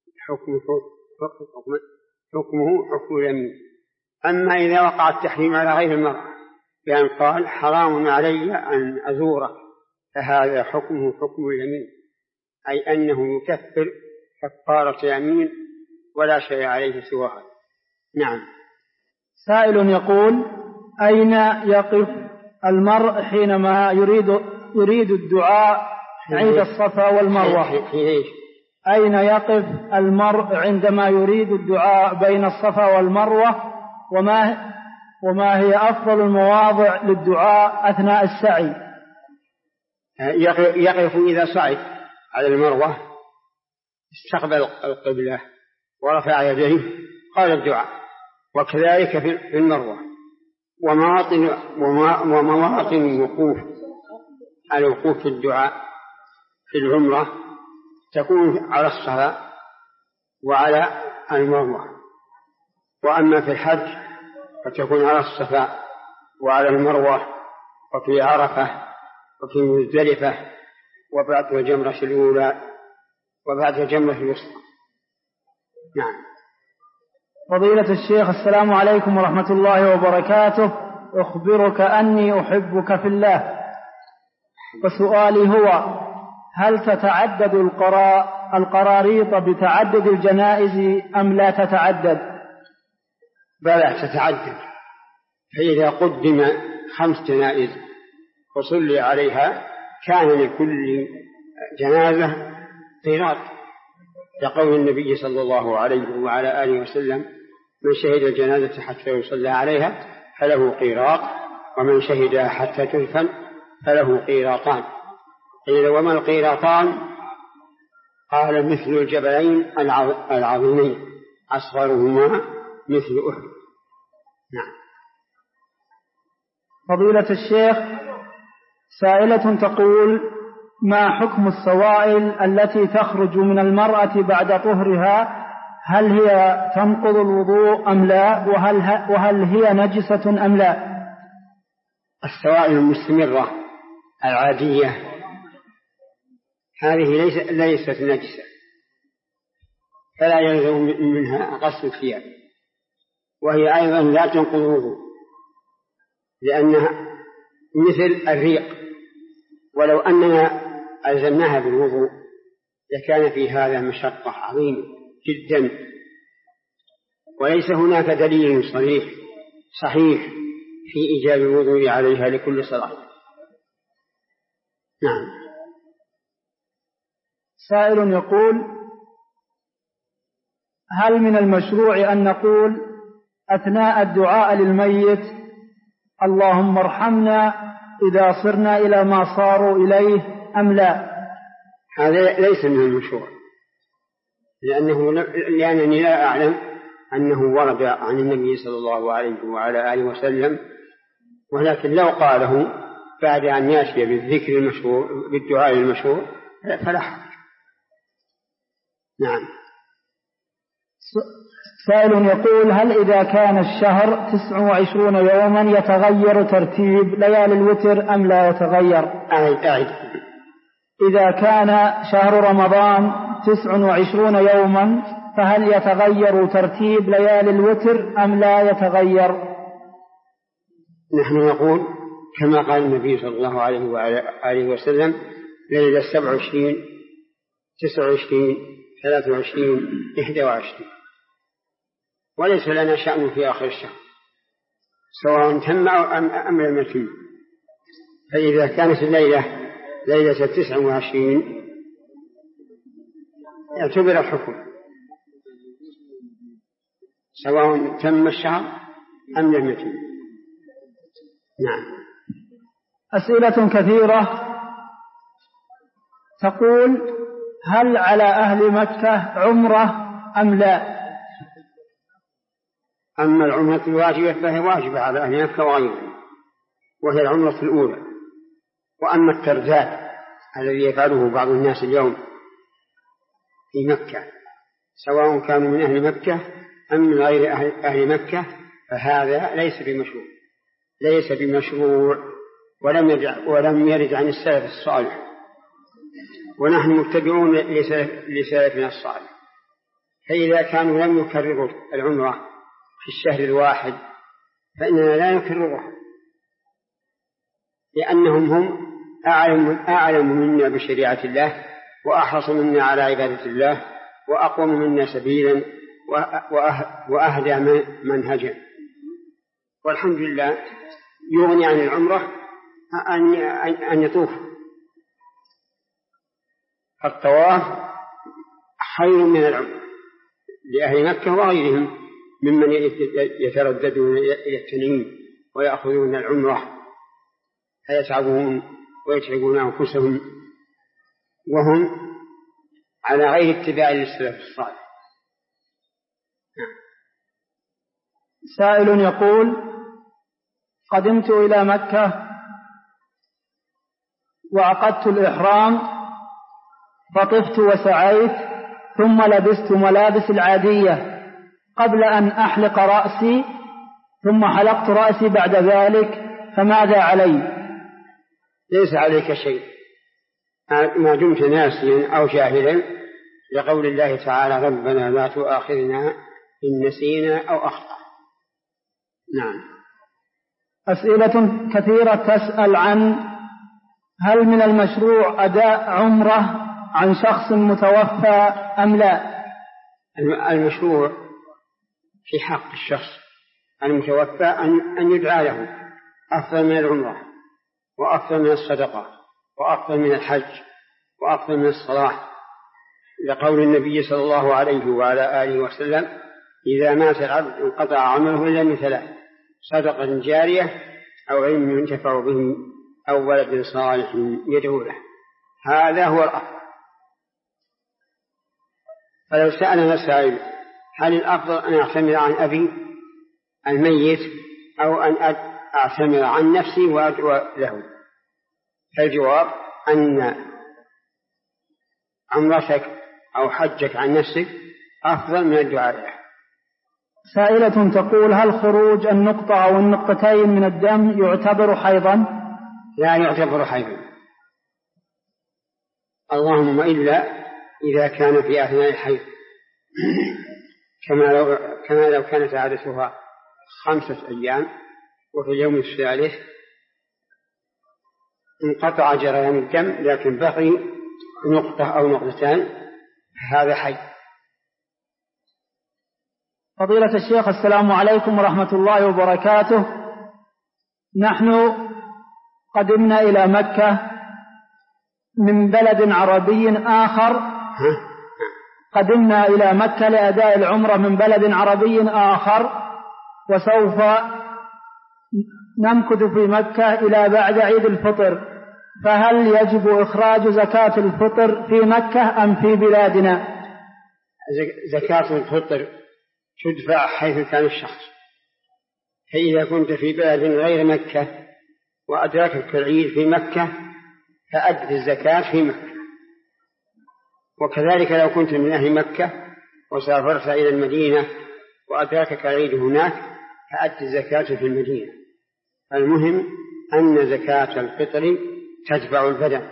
حكمه حكم اليمين. أما إذا وقع التحريم على غير المرأة بأن قال حرام علي أن أزوره، فهذا حكمه حكم اليمين، أي أنه يكفر كفارة يمين ولا شيء عليه سواها. نعم. سائل يقول: أين يقف المرء حينما يريد الدعاء عند الصفا والمروة؟ أين يقف المرء عندما يريد الدعاء بين الصفا والمروة؟ وما هي أفضل المواضع للدعاء أثناء السعي؟ يقف إذا صعد على المروة، استقبل القبلة ورفع يديه قال الدعاء، وكذلك في المروة. ومواطن الوقوف في الدعاء في العمرة تكون على الصفا وعلى المروة، وأما في الحج فتكون على الصفا وعلى المروة وفي عرفة وفي مزدلفة وبعد الجمرة الأولى وبعد الجمرة الوسطى. نعم. فضيلة الشيخ، السلام عليكم ورحمة الله وبركاته. أخبرك أني أحبك في الله، وسؤالي هو: هل تتعدد القراريط بتعدد الجنائز أم لا تتعدد؟ بلى تتعدد، فإذا قدم 5 جنائز وصلي عليها كان لكل جنازة قيراط، لقول النبي صلى الله عليه وعلى آله وسلم: من شهد الجنازة حتى يصلى عليها فله قيراط، ومن شهدها حتى تدفن فله قيراطان. قيل: وما القيراطان؟ قال: مثل الجبلين العظيمين أصغرهما مثل أحد. نعم. فضيلة الشيخ، سائلة تقول: ما حكم السوائل التي تخرج من المرأة بعد طهرها؟ هل هي تنقض الوضوء أم لا؟ وهل هي نجسة أم لا؟ السوائل المستمرة العادية هذه ليست نجسة، فلا يلزم منها غسل الثياب، وهي أيضا لا تنقض الوضوء لأنها مثل الريق، ولو أننا ألزمناها بالوضوء لكان في هذا مشقة عظيمة جدا، وليس هناك دليل صحيح في إيجاب الوضوء عليها لكل صلاة. نعم. سائل يقول: هل من المشروع أن نقول أثناء الدعاء للميت: اللهم ارحمنا إذا صرنا إلى ما صاروا إليه، أم لا؟ هذا ليس من المشروع، لأنني لا أعلم أنه ورد عن النبي صلى الله عليه وعلى آله وسلم، ولكن لو قاله بعد أن يأتي بالذكر المشهور بالدعاء المشهور فلا حرج. نعم. سائل يقول: هل إذا كان الشهر 29 يوما يتغير ترتيب ليالي الوتر أم لا يتغير؟ أعد. إذا كان شهر رمضان 29 يوما فهل يتغير ترتيب ليالي الوتر أم لا يتغير؟ نحن نقول كما قال النبي صلى الله عليه وآله وسلم: ليلة 27 29 23 21، وليس لنا شأن في آخر الشهر سواء تم أم لم يتم. فإذا كانت الليلة ليلة 29 يعتبر الحكم سواء تم الشهر أم لم يتم. نعم. أسئلة كثيرة تقول: هل على أهل مكة عمرة أم لا؟ أما العمرة الواجبة فهي واجبة على أهل مكة وغيرهم، وهي العمرة الأولى. وأما الترداد الذي يفعله بعض الناس اليوم في مكة سواء كانوا من أهل مكة أم من غير أهل مكة فهذا ليس بمشروع ولم يرد عن السلف الصالح، ونحن متبعون لسلفنا الصالح. فإذا كانوا لم يكرروا العمرة في الشهر الواحد فإننا لا نكررها، لأنهم هم أعلم منا بشريعة الله وأحرص منا على عبادة الله وأقوم منا سبيلا وأهدى منهجا. والحمد لله يغني عن العمرة أن يطوف. الطواف خير من العمرة لأهل مكة وغيرهم ممن يترددون إلى التنعيم ويأخذون العمرة فيتعبون ويتعبون أنفسهم وهم على غير اتباع للسلف الصالح. سائل يقول: قدمت إلى مكة وعقدت الإحرام فطفت وسعيت ثم لبست ملابس العادية قبل أن أحلق رأسي ثم حلقت رأسي بعد ذلك، فماذا علي؟ ليس عليك شيء ما دمت ناسيا أو جاهلا، لقول الله تعالى: ربنا لا تؤاخذنا إن نسينا أو أخطأنا. نعم. أسئلة كثيرة تسأل عن: هل من المشروع أداء عمرة عن شخص متوفى أم لا؟ المشروع في حق الشخص المتوفى أن يدعى له أفضل من العمرة وأفضل من الصدقة وأفضل من الحج وأفضل من الصلاة، لقول النبي صلى الله عليه وعلى آله وسلم: إذا مات العبد انقطع عمله إلا من ثلاث: صدقة جارية أو علم ينتفع به أو ولد صالح يدعو له. هذا هو الأفضل. فلو سألنا سائل: هل الأفضل أن أعتمر عن أبي الميت أو أن أعتمر عن نفسي وأدعو له؟ فالجواب أن عمرتك أو حجك عن نفسك أفضل من الدعاء له. سائلة تقول: هل خروج النقطة أو النقطتين من الدم يعتبر حيضا؟ لا يعتبر حيضا، اللهم إلا إذا كان في أثناء الحيض كما لو كانت عادتها 5 أيام وفي اليوم الثالث انقطع جريان الدم لكن بقي نقطة أو نقطتان، هذا حي. فضيلة الشيخ، السلام عليكم ورحمة الله وبركاته. نحن قدمنا إلى مكة من بلد عربي آخر، قدمنا إلى مكة لأداء العمرة من بلد عربي آخر، وسوف نمكث في مكة إلى بعد عيد الفطر، فهل يجب إخراج زكاة الفطر في مكة أم في بلادنا؟ زكاة الفطر تدفع حيث كان الشخص، فإذا كنت في بلد غير مكة وأدركك العيد في مكة فأد الزكاة في مكة، وكذلك لو كنت من أهل مكة وسافرت إلى المدينة وأدركك العيد هناك فأد الزكاة في المدينة. المهم أن زكاة الفطر تتبع البدن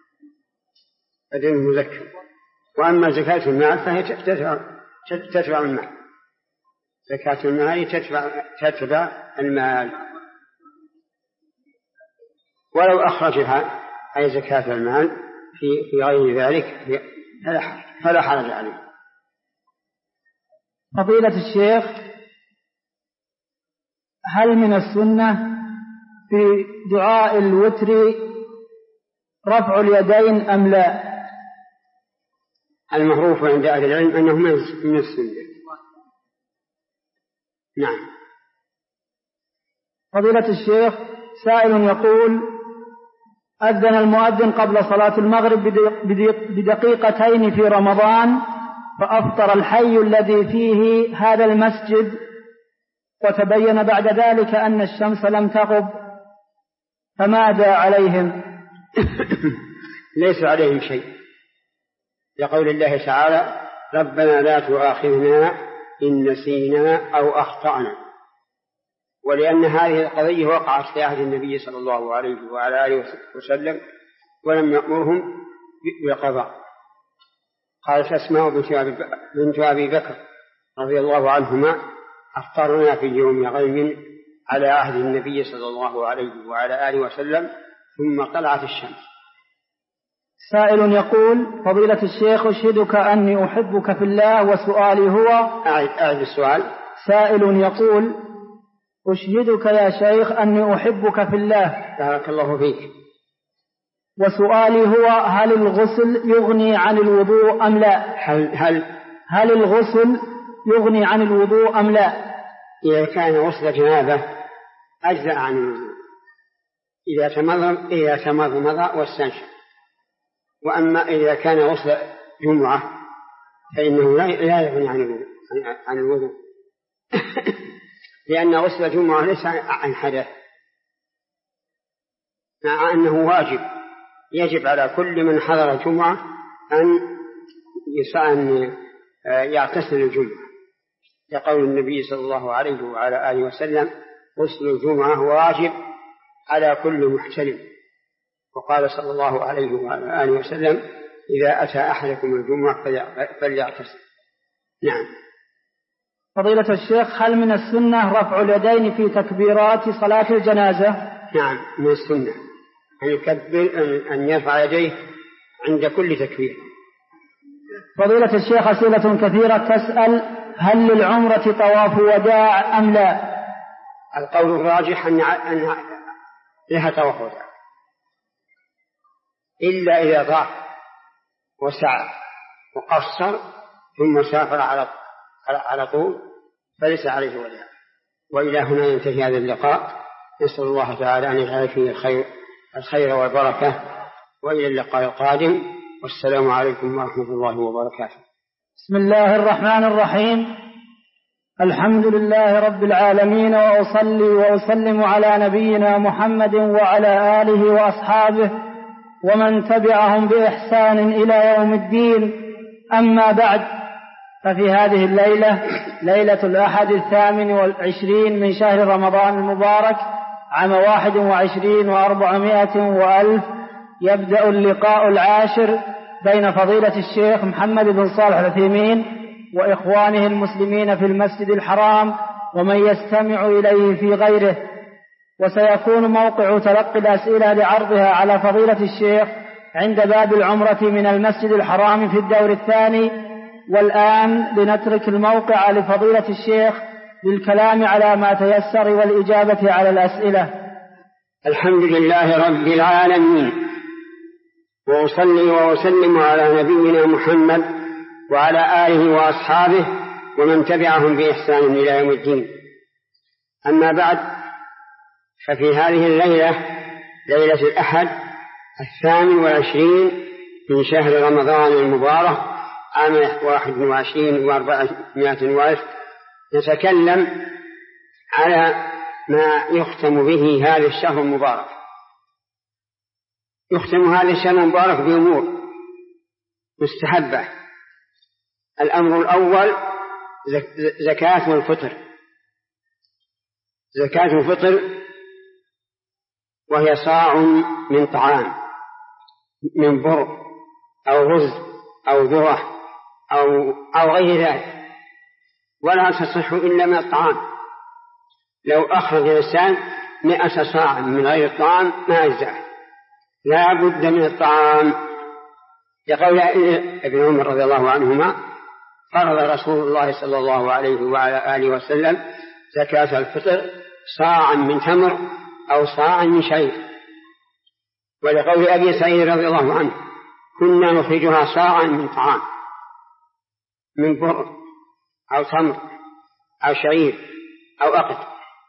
المزكى، وأما زكاة المال فهي تتبع المال، زكاة المال تتبع المال، ولو أخرجها أي زكاة المال في غير ذلك فلا حرج عليه. فضيلة الشيخ، هل من السنة في دعاء الوتر رفع اليدين أم لا؟ المعروف عند أهل العلم أنه من السنة. نعم. فضيلة الشيخ، سائل يقول: أذن المؤذن قبل صلاة المغرب بدقيقتين في رمضان، فأفطر الحي الذي فيه هذا المسجد، وتبين بعد ذلك أن الشمس لم تغب، فماذا عليهم؟ ليس عليهم شيء، لقول الله تعالى: ربنا لا تؤاخذنا إن نسينا أو أخطأنا، ولأن هذه القضية وقعت في عهد النبي صلى الله عليه وعلى آله وسلم ولم يأمرهم بالقضاء. قالت أسماء بنت أبي بكر رضي الله عنهما: أفطرنا في يوم غيم على عهد النبي صلى الله عليه وعلى آله وسلم ثم طلعت الشمس. سائل يقول: فضيلة الشيخ، أشهدك أني أحبك في الله، وسؤالي هو. أعد السؤال. سائل يقول: أشهدك يا شيخ أني أحبك في الله. بارك الله فيك. وسؤالي هو: هل الغسل يغني عن الوضوء أم لا؟ هل الغسل يغني عن الوضوء أم لا؟ إذا كان غسل جنابة أجزأ عن الوضوء، إذا تمضمض واستنشق. وأما إذا كان غسل جمعة فإنه لا يغني عن الوضوء لأن غسل الجمعة ليس عن حدث، مع أنه واجب، يجب على كل من حضر الجمعة أن يغتسل الجمعة، لقول النبي صلى الله عليه وعلى آله وسلم: غسل الجمعة واجب على كل محتلم. وقال صلى الله عليه وعلى آله وسلم: إذا أتى أحدكم الجمعة فليغتسل. نعم. فضيلة الشيخ، هل من السنة رفع اليدين في تكبيرات صلاة الجنازة؟ نعم، من السنة أن يرفع يديه عند كل تكبير. فضيلة الشيخ، أسئلة كثيرة تسأل: هل للعمرة طواف وداع أم لا؟ القول الراجح أن لها طواف وداع، إلا إذا ضاع وسعى وقصر ثم سافر على طول فليس عليه وداع. وإلى هنا ينتهي هذا اللقاء، نسأل الله تعالى أن يجعل فيه الخير والبركة، وإلى اللقاء القادم، والسلام عليكم ورحمة الله وبركاته. بسم الله الرحمن الرحيم. الحمد لله رب العالمين، وأصلي وأسلم على نبينا محمد وعلى آله وأصحابه ومن تبعهم بإحسان إلى يوم الدين. أما بعد، ففي هذه الليلة، ليلة الأحد 28 من شهر رمضان المبارك عام 21 و400 وألف، يبدأ اللقاء العاشر بين فضيلة الشيخ محمد بن صالح العثيمين وإخوانه المسلمين في المسجد الحرام ومن يستمع إليه في غيره، وسيكون موقع تلقي الأسئلة لعرضها على فضيلة الشيخ عند باب العمرة من المسجد الحرام في الدور الثاني. والآن لنترك الموقع لفضيلة الشيخ للكلام على ما تيسر والإجابة على الأسئلة. الحمد لله رب العالمين، وأصلي وأسلم على نبينا محمد وعلى آله وأصحابه ومن تبعهم بإحسان إلى يوم الدين. أما بعد، ففي هذه الليلة، ليلة الأحد 28 من شهر رمضان المبارك عام 21 و400 نتكلم على ما يختم به هذا الشهر المبارك. يختم هذا الشهر المبارك بأمور مستحبة. الأمر الأول زكاة الفطر. زكاة الفطر وهي صاع من طعام، من بر أو رز أو ذرة أو غير ذلك، ولا تصح إلا من الطعام. لو أخرج الإنسان 100 صاع من غير الطعام ما أجزأه، لا بد من الطعام. لقول ابن عمر رضي الله عنهما: فرض رسول الله صلى الله عليه وعلى آله وسلم زكاة الفطر صاعا من تمر أو صاعا من شعير. ولقول أبي سعيد رضي الله عنه: كنا نخرجها صاعا من طعام، من بر أو تمر أو شعير أو أقط.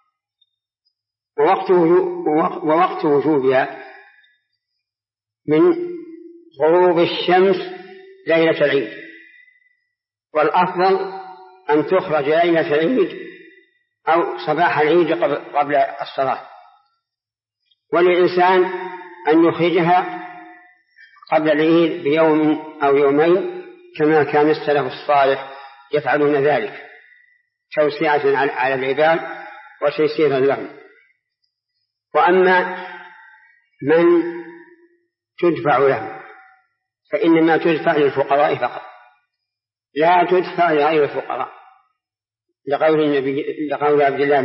ووقت وجوبها من غروب الشمس ليلة العيد، والأفضل أن تخرج ليلة العيد أو صباح العيد قبل الصلاة. وللإنسان أن يخرجها قبل العيد بيوم أو يومين، كما كان السلف الصالح يفعلون ذلك توسعة على العباد وتيسيرا لهم. وأما من تدفع له فإنما تدفع للفقراء فقط، لا تدفع لغير الفقراء، لقول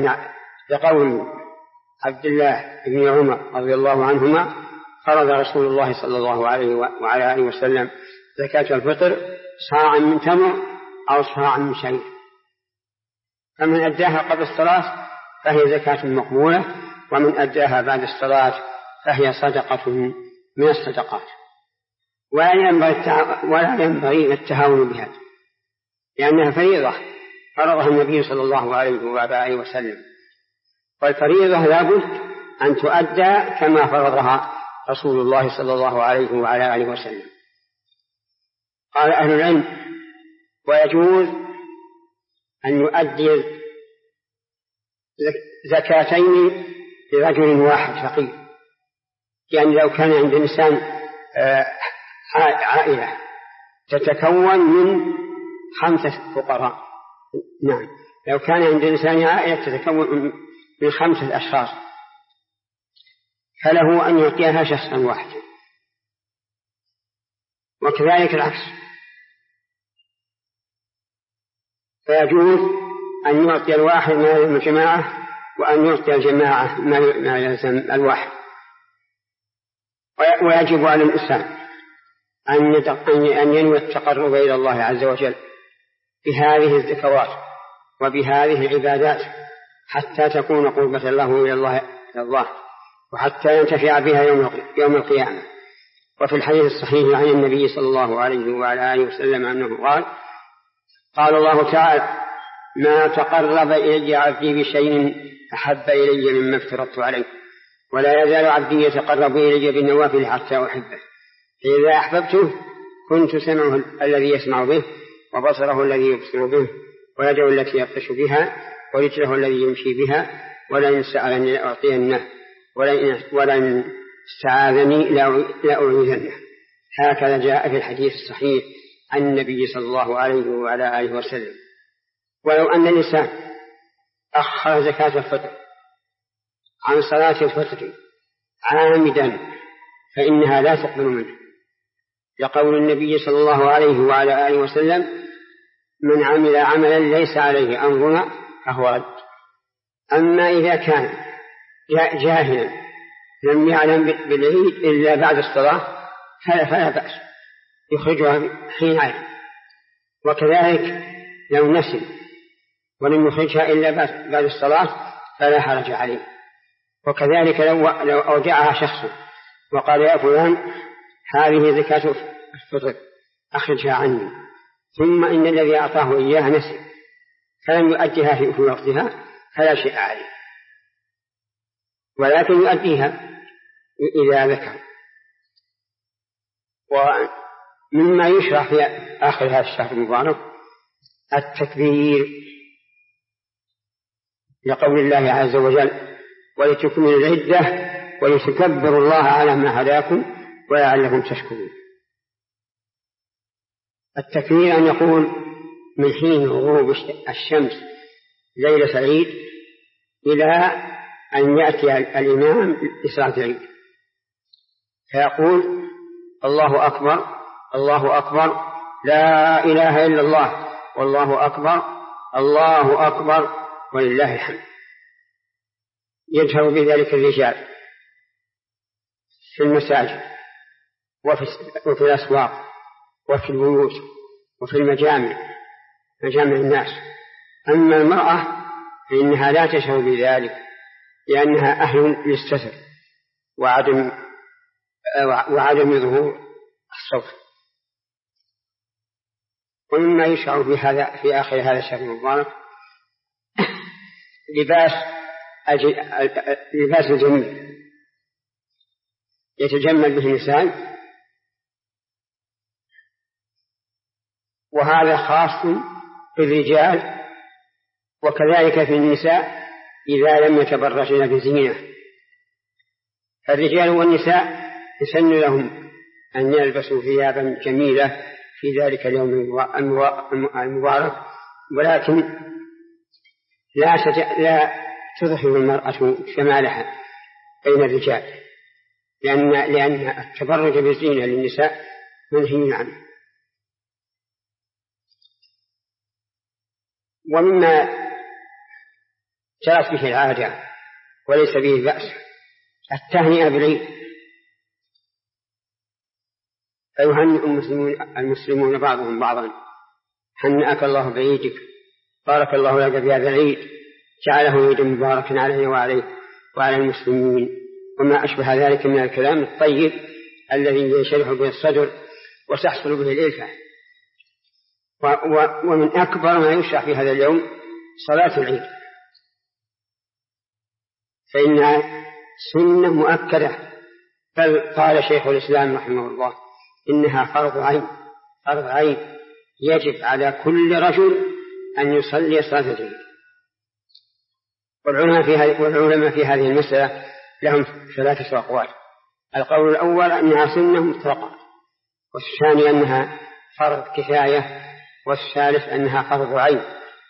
عبد الله بن عمر رضي الله عنهما: فرض رسول الله صلى الله عليه وعلى آله وسلم زكاة الفطر صاعا من تمر أو صاعا من شعير. فمن أداها قبل الصلاة فهي زكاة مقبولة، ومن أداها بعد الصلاة فهي صدقة من الصدقات. ولا ينبغي التهاون بها، لأنها فريضة فرضها النبي صلى الله عليه وعلى آله وسلم، والفريضة لابد أن تؤدى كما فرضها رسول الله صلى الله عليه وعلى آله وسلم. قال أهل العلم: ويجوز أن يؤدي زكاتين لرجل واحد فقير، يعني لو كان عند الإنسان عائلة تتكون من 5 فقراء، نعم، لو كان عند الإنسان عائلة تتكون من 5 أشخاص، فله أن يعطيها شخصا واحدا، وكذلك العكس، فيجوز أن يعطي الواحد ما يلزم الجماعة، وأن يعطي الجماعة ما يلزم الواحد. ويجب على الإنسان أن ينوي التقرب إلى الله عز وجل بهذه الذكرات وبهذه العبادات حتى تكون قربة الله إلى الله وحتى ينتفع بها يوم القيامة. وفي الحديث الصحيح عن النبي صلى الله عليه وعلى آله وسلم أنه قال الله تعالى: ما تقرب إلي عبدي بشيء أحب إلي مما افترضت عليه، ولا يزال عبدي يتقرب إلي بالنوافل حتى أحبه، فإذا أحببته كنت سمعه الذي يسمع به، وبصره الذي يبصر به، ويده التي يبطش بها، ورجله الذي يمشي بها، ولئن سألني لأعطينه، ولئن استعاذني لأعيذنه. هكذا جاء في الحديث الصحيح عن النبي صلى الله عليه وعلى آله وسلم. ولو أن الإنسان أخر زكاة الفطر عن صلاة الفطر عامدا فإنها لا تقبل منه، لقول النبي صلى الله عليه وعلى آله وسلم: من عمل عملا ليس عليه أمرنا فهو رد. أما إذا كان جاهلا لم يعلم بالعيد إلا بعد الصلاة فلا بأس، يخرجها حين علم. وكذلك لو نسي ولم يخرجها إلا بعد الصلاة فلا حرج عليه. وكذلك لو أوجعها شخص وقال: يا فلان هذه زكاة الفطر أخرجها عني، ثم إن الذي أعطاه إياها نسي فلم يؤديها في وقتها فلا شيء عليه، ولكن يؤديها إذا ذكر. مما يشرع في آخر هذا الشهر المبارك التكبير، لقول الله عز وجل: ولتكملوا العدة ولتكبروا الله على ما هداكم ولعلكم تشكرون. التكبير أن يقول من حين غروب الشمس ليلة العيد إلى أن يأتي الإمام لصلاة العيد، فيقول: الله أكبر الله أكبر لا إله إلا الله والله أكبر الله أكبر ولله الحمد. يجهر بذلك الرجال في المساجد وفي الأسواق وفي البيوت وفي مجامع الناس. أما المرأة فإنها لا تشعر بذلك لأنها أهل للستر وعدم ظهور الصوت. ومما يشعر في آخر هذا الشهر المبارك لباس الجميل يتجمل به الإنسان، وهذا خاص بالرجال وكذلك في النساء إذا لم يتبرجن بزينة. الرجال والنساء يسن لهم أن يلبسوا ثيابا جميلة في ذلك اليوم المبارك، ولكن لا تظهر المرأة جمالها بين الرجال، لأن التبرج بالزينة للنساء منهي عنه. ومما جرت به العادة وليس به بأس التهنئة بالعيد، فيهنئ المسلمون بعضهم بعضا: هنأك الله بعيدك، بارك الله لك بهذا العيد، جعله عيدا مباركا علينا وعلى المسلمين، وما أشبه ذلك من الكلام الطيب الذي يشرح به الصدر وتحصل به الإلفة. ومن أكبر ما يشرع في هذا اليوم صلاة العيد، فإنها سنة مؤكدة، بل قال شيخ الإسلام رحمه الله: إنها فرض عين يجب على كل رجل أن يصلي صلاة العيد. والعلماء في هذه المسألة لهم 3 أقوال: القول الأول أنها سنة مطلقة، والثاني أنها فرض كفاية، والثالث أنها فرض عين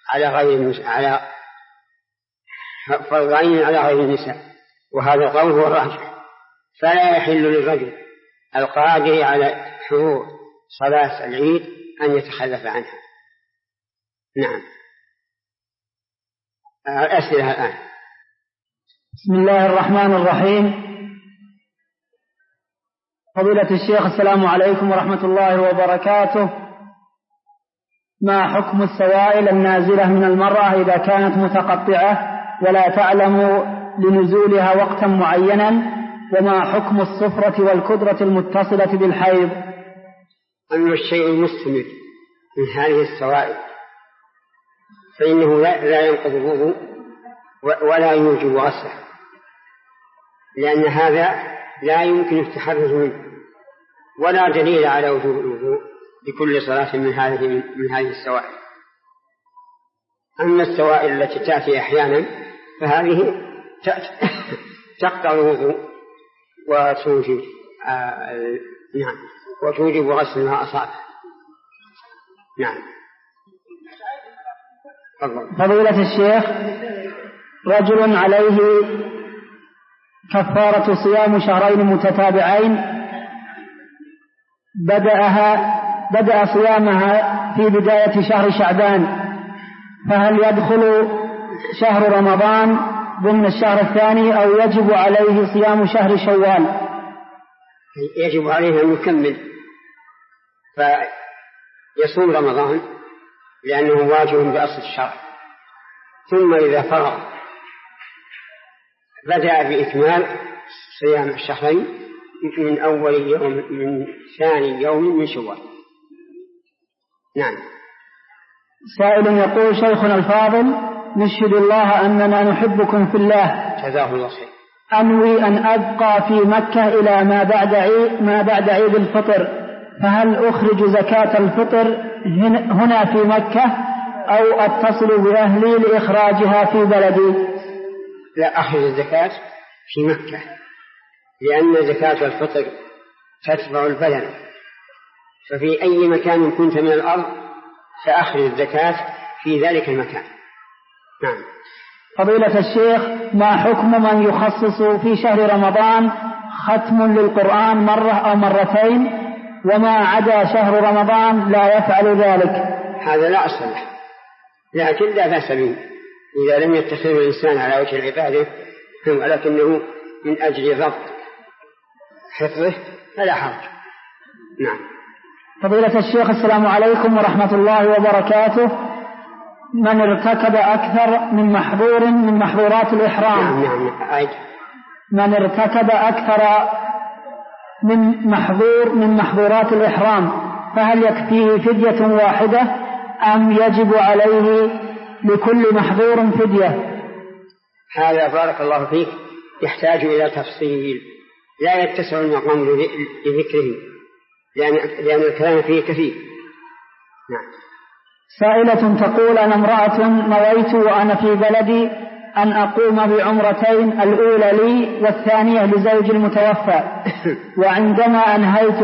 على غير النساء. وهذا القول هو الراجح، فلا يحل للرجل القادر على حضور صلاة العيد أن يتخلف عنها. نعم. أسئلة الآن. بسم الله الرحمن الرحيم. فضيلة الشيخ، السلام عليكم ورحمة الله وبركاته. ما حكم السوائل النازلة من المرأة إذا كانت متقطعة ولا تعلم لنزولها وقتا معينا؟ وما حكم الصفرة والكدرة المتصلة بالحيض؟ أما الشيء المستمر من هذه السوائل فإنه لا ينقض الوضوء ولا يوجب غسله، لأن هذا لا يمكن التحرز منه، ولا دليل على وجوب الوضوء بكل صلاة من هذه السوائل. أما السوائل التي تأتي أحيانا فهذه تقطع الوضوء وتوجب غسل ما أصابه. نعم. فضيلة الشيخ، رجل عليه كفارة صيام شهرين متتابعين بدأ صيامها في بداية شهر شعبان، فهل يدخل شهر رمضان ضمن الشهر الثاني أو يجب عليه صيام شهر شوال؟ يجب عليه أن يكمل فيصوم رمضان لأنه واجب بأصل الشرع، ثم إذا فرغ بدأ بإكمال صيام الشهرين من أول يوم من ثاني يوم من شوال. نعم. سائل يقول: شيخنا الفاضل، نشهد الله أننا نحبكم في الله، جزاه الله خير. أنوي أن أبقى في مكة إلى ما بعد عيد الفطر، فهل أخرج زكاة الفطر هنا في مكة أو أتصل بأهلي لإخراجها في بلدي؟ لا، أخرج الزكاة في مكة، لأن زكاة الفطر تتبع البلد، ففي أي مكان كنت من الأرض سأخرج الزكاة في ذلك المكان. نعم. فضيلة الشيخ، ما حكم من يخصص في شهر رمضان ختم للقرآن مرة أو مرتين وما عدا شهر رمضان لا يفعل ذلك؟ هذا لا أصل له، لكن لا بأس به إذا لم يتخذ الإنسان على وجه العبادة، ولكنه من أجل ضبط حفظه فلا حرج. نعم. فضيلة الشيخ، السلام عليكم ورحمة الله وبركاته. من ارتكب أكثر من محظور من محظورات الإحرام، من ارتكب أكثر من محظور من محظورات الإحرام، فهل يكفيه فدية واحدة أم يجب عليه لكل محظور فدية؟ هذا بارك الله فيك يحتاج إلى تفصيل، لا يتسع المقام لذكره لأن الكلام فيه كثير. نعم. سائلة تقول: أنا امرأة نويت وأنا في بلدي أن أقوم بعمرتين، الأولى لي والثانية لزوج المتوفى، وعندما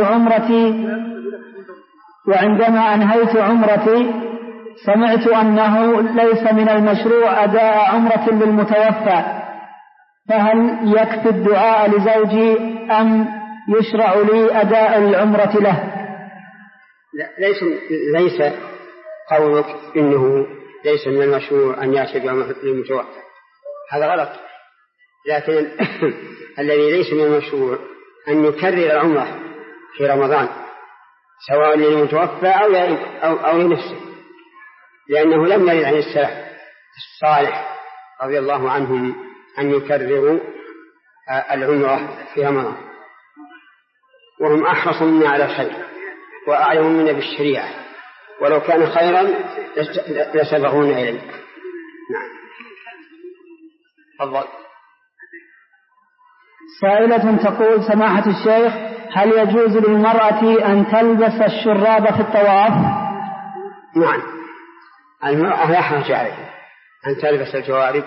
أنهيت عمرتي سمعت أنه ليس من المشروع أداء عمرة للمتوفى، فهل يكفي الدعاء لزوجي أم يشرع لي أداء العمرة له؟ لا، ليس قولك إنه ليس من المشروع أن يأتي بعمرة للمتوفى، هذا غلط، لكن الذي ليس من المشروع أن يكرر العمرة في رمضان سواء للمتوفى أو لنفسه، لأنه لم يرد عن السلف الصالح رضي الله عنهم أن يكرروا العمرة في رمضان، وهم أحرص منا على الخير وأعلم منا بالشريعة، ولو كان خيرا لسبقونا إليه. نعم. تفضل. سائلة تقول: سماحة الشيخ، هل يجوز للمرأة أن تلبس الشراب في الطواف؟ نعم، المرأة لا حرج عليها أن تلبس الجوارب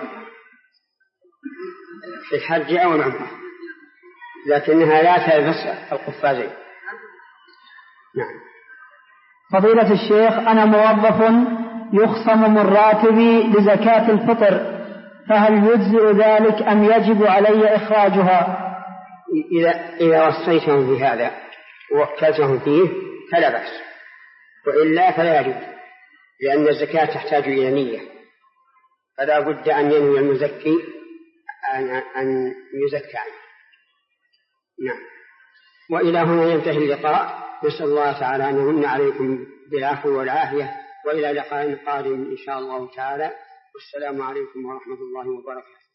في الحج أو العمرة، لكنها لا تلبس القفازين. نعم. فضيلة الشيخ، أنا موظف يخصم من راتبي لزكاة الفطر، فهل يجزئ ذلك أم يجب علي إخراجها؟ إذا وصيتهم بهذا ووكلتهم فيه فلا بأس، وإلا فلا يجوز، لأن الزكاة تحتاج إلى نية، فلا بد أن ينوي المزكي أن يزكى عنه. نعم. وإلى هنا ينتهي اللقاء، نسأل الله تعالى أن يمن عليكم بالعفو والعافية، وإلى لقاء قادم إن شاء الله تعالى، والسلام عليكم ورحمة الله وبركاته.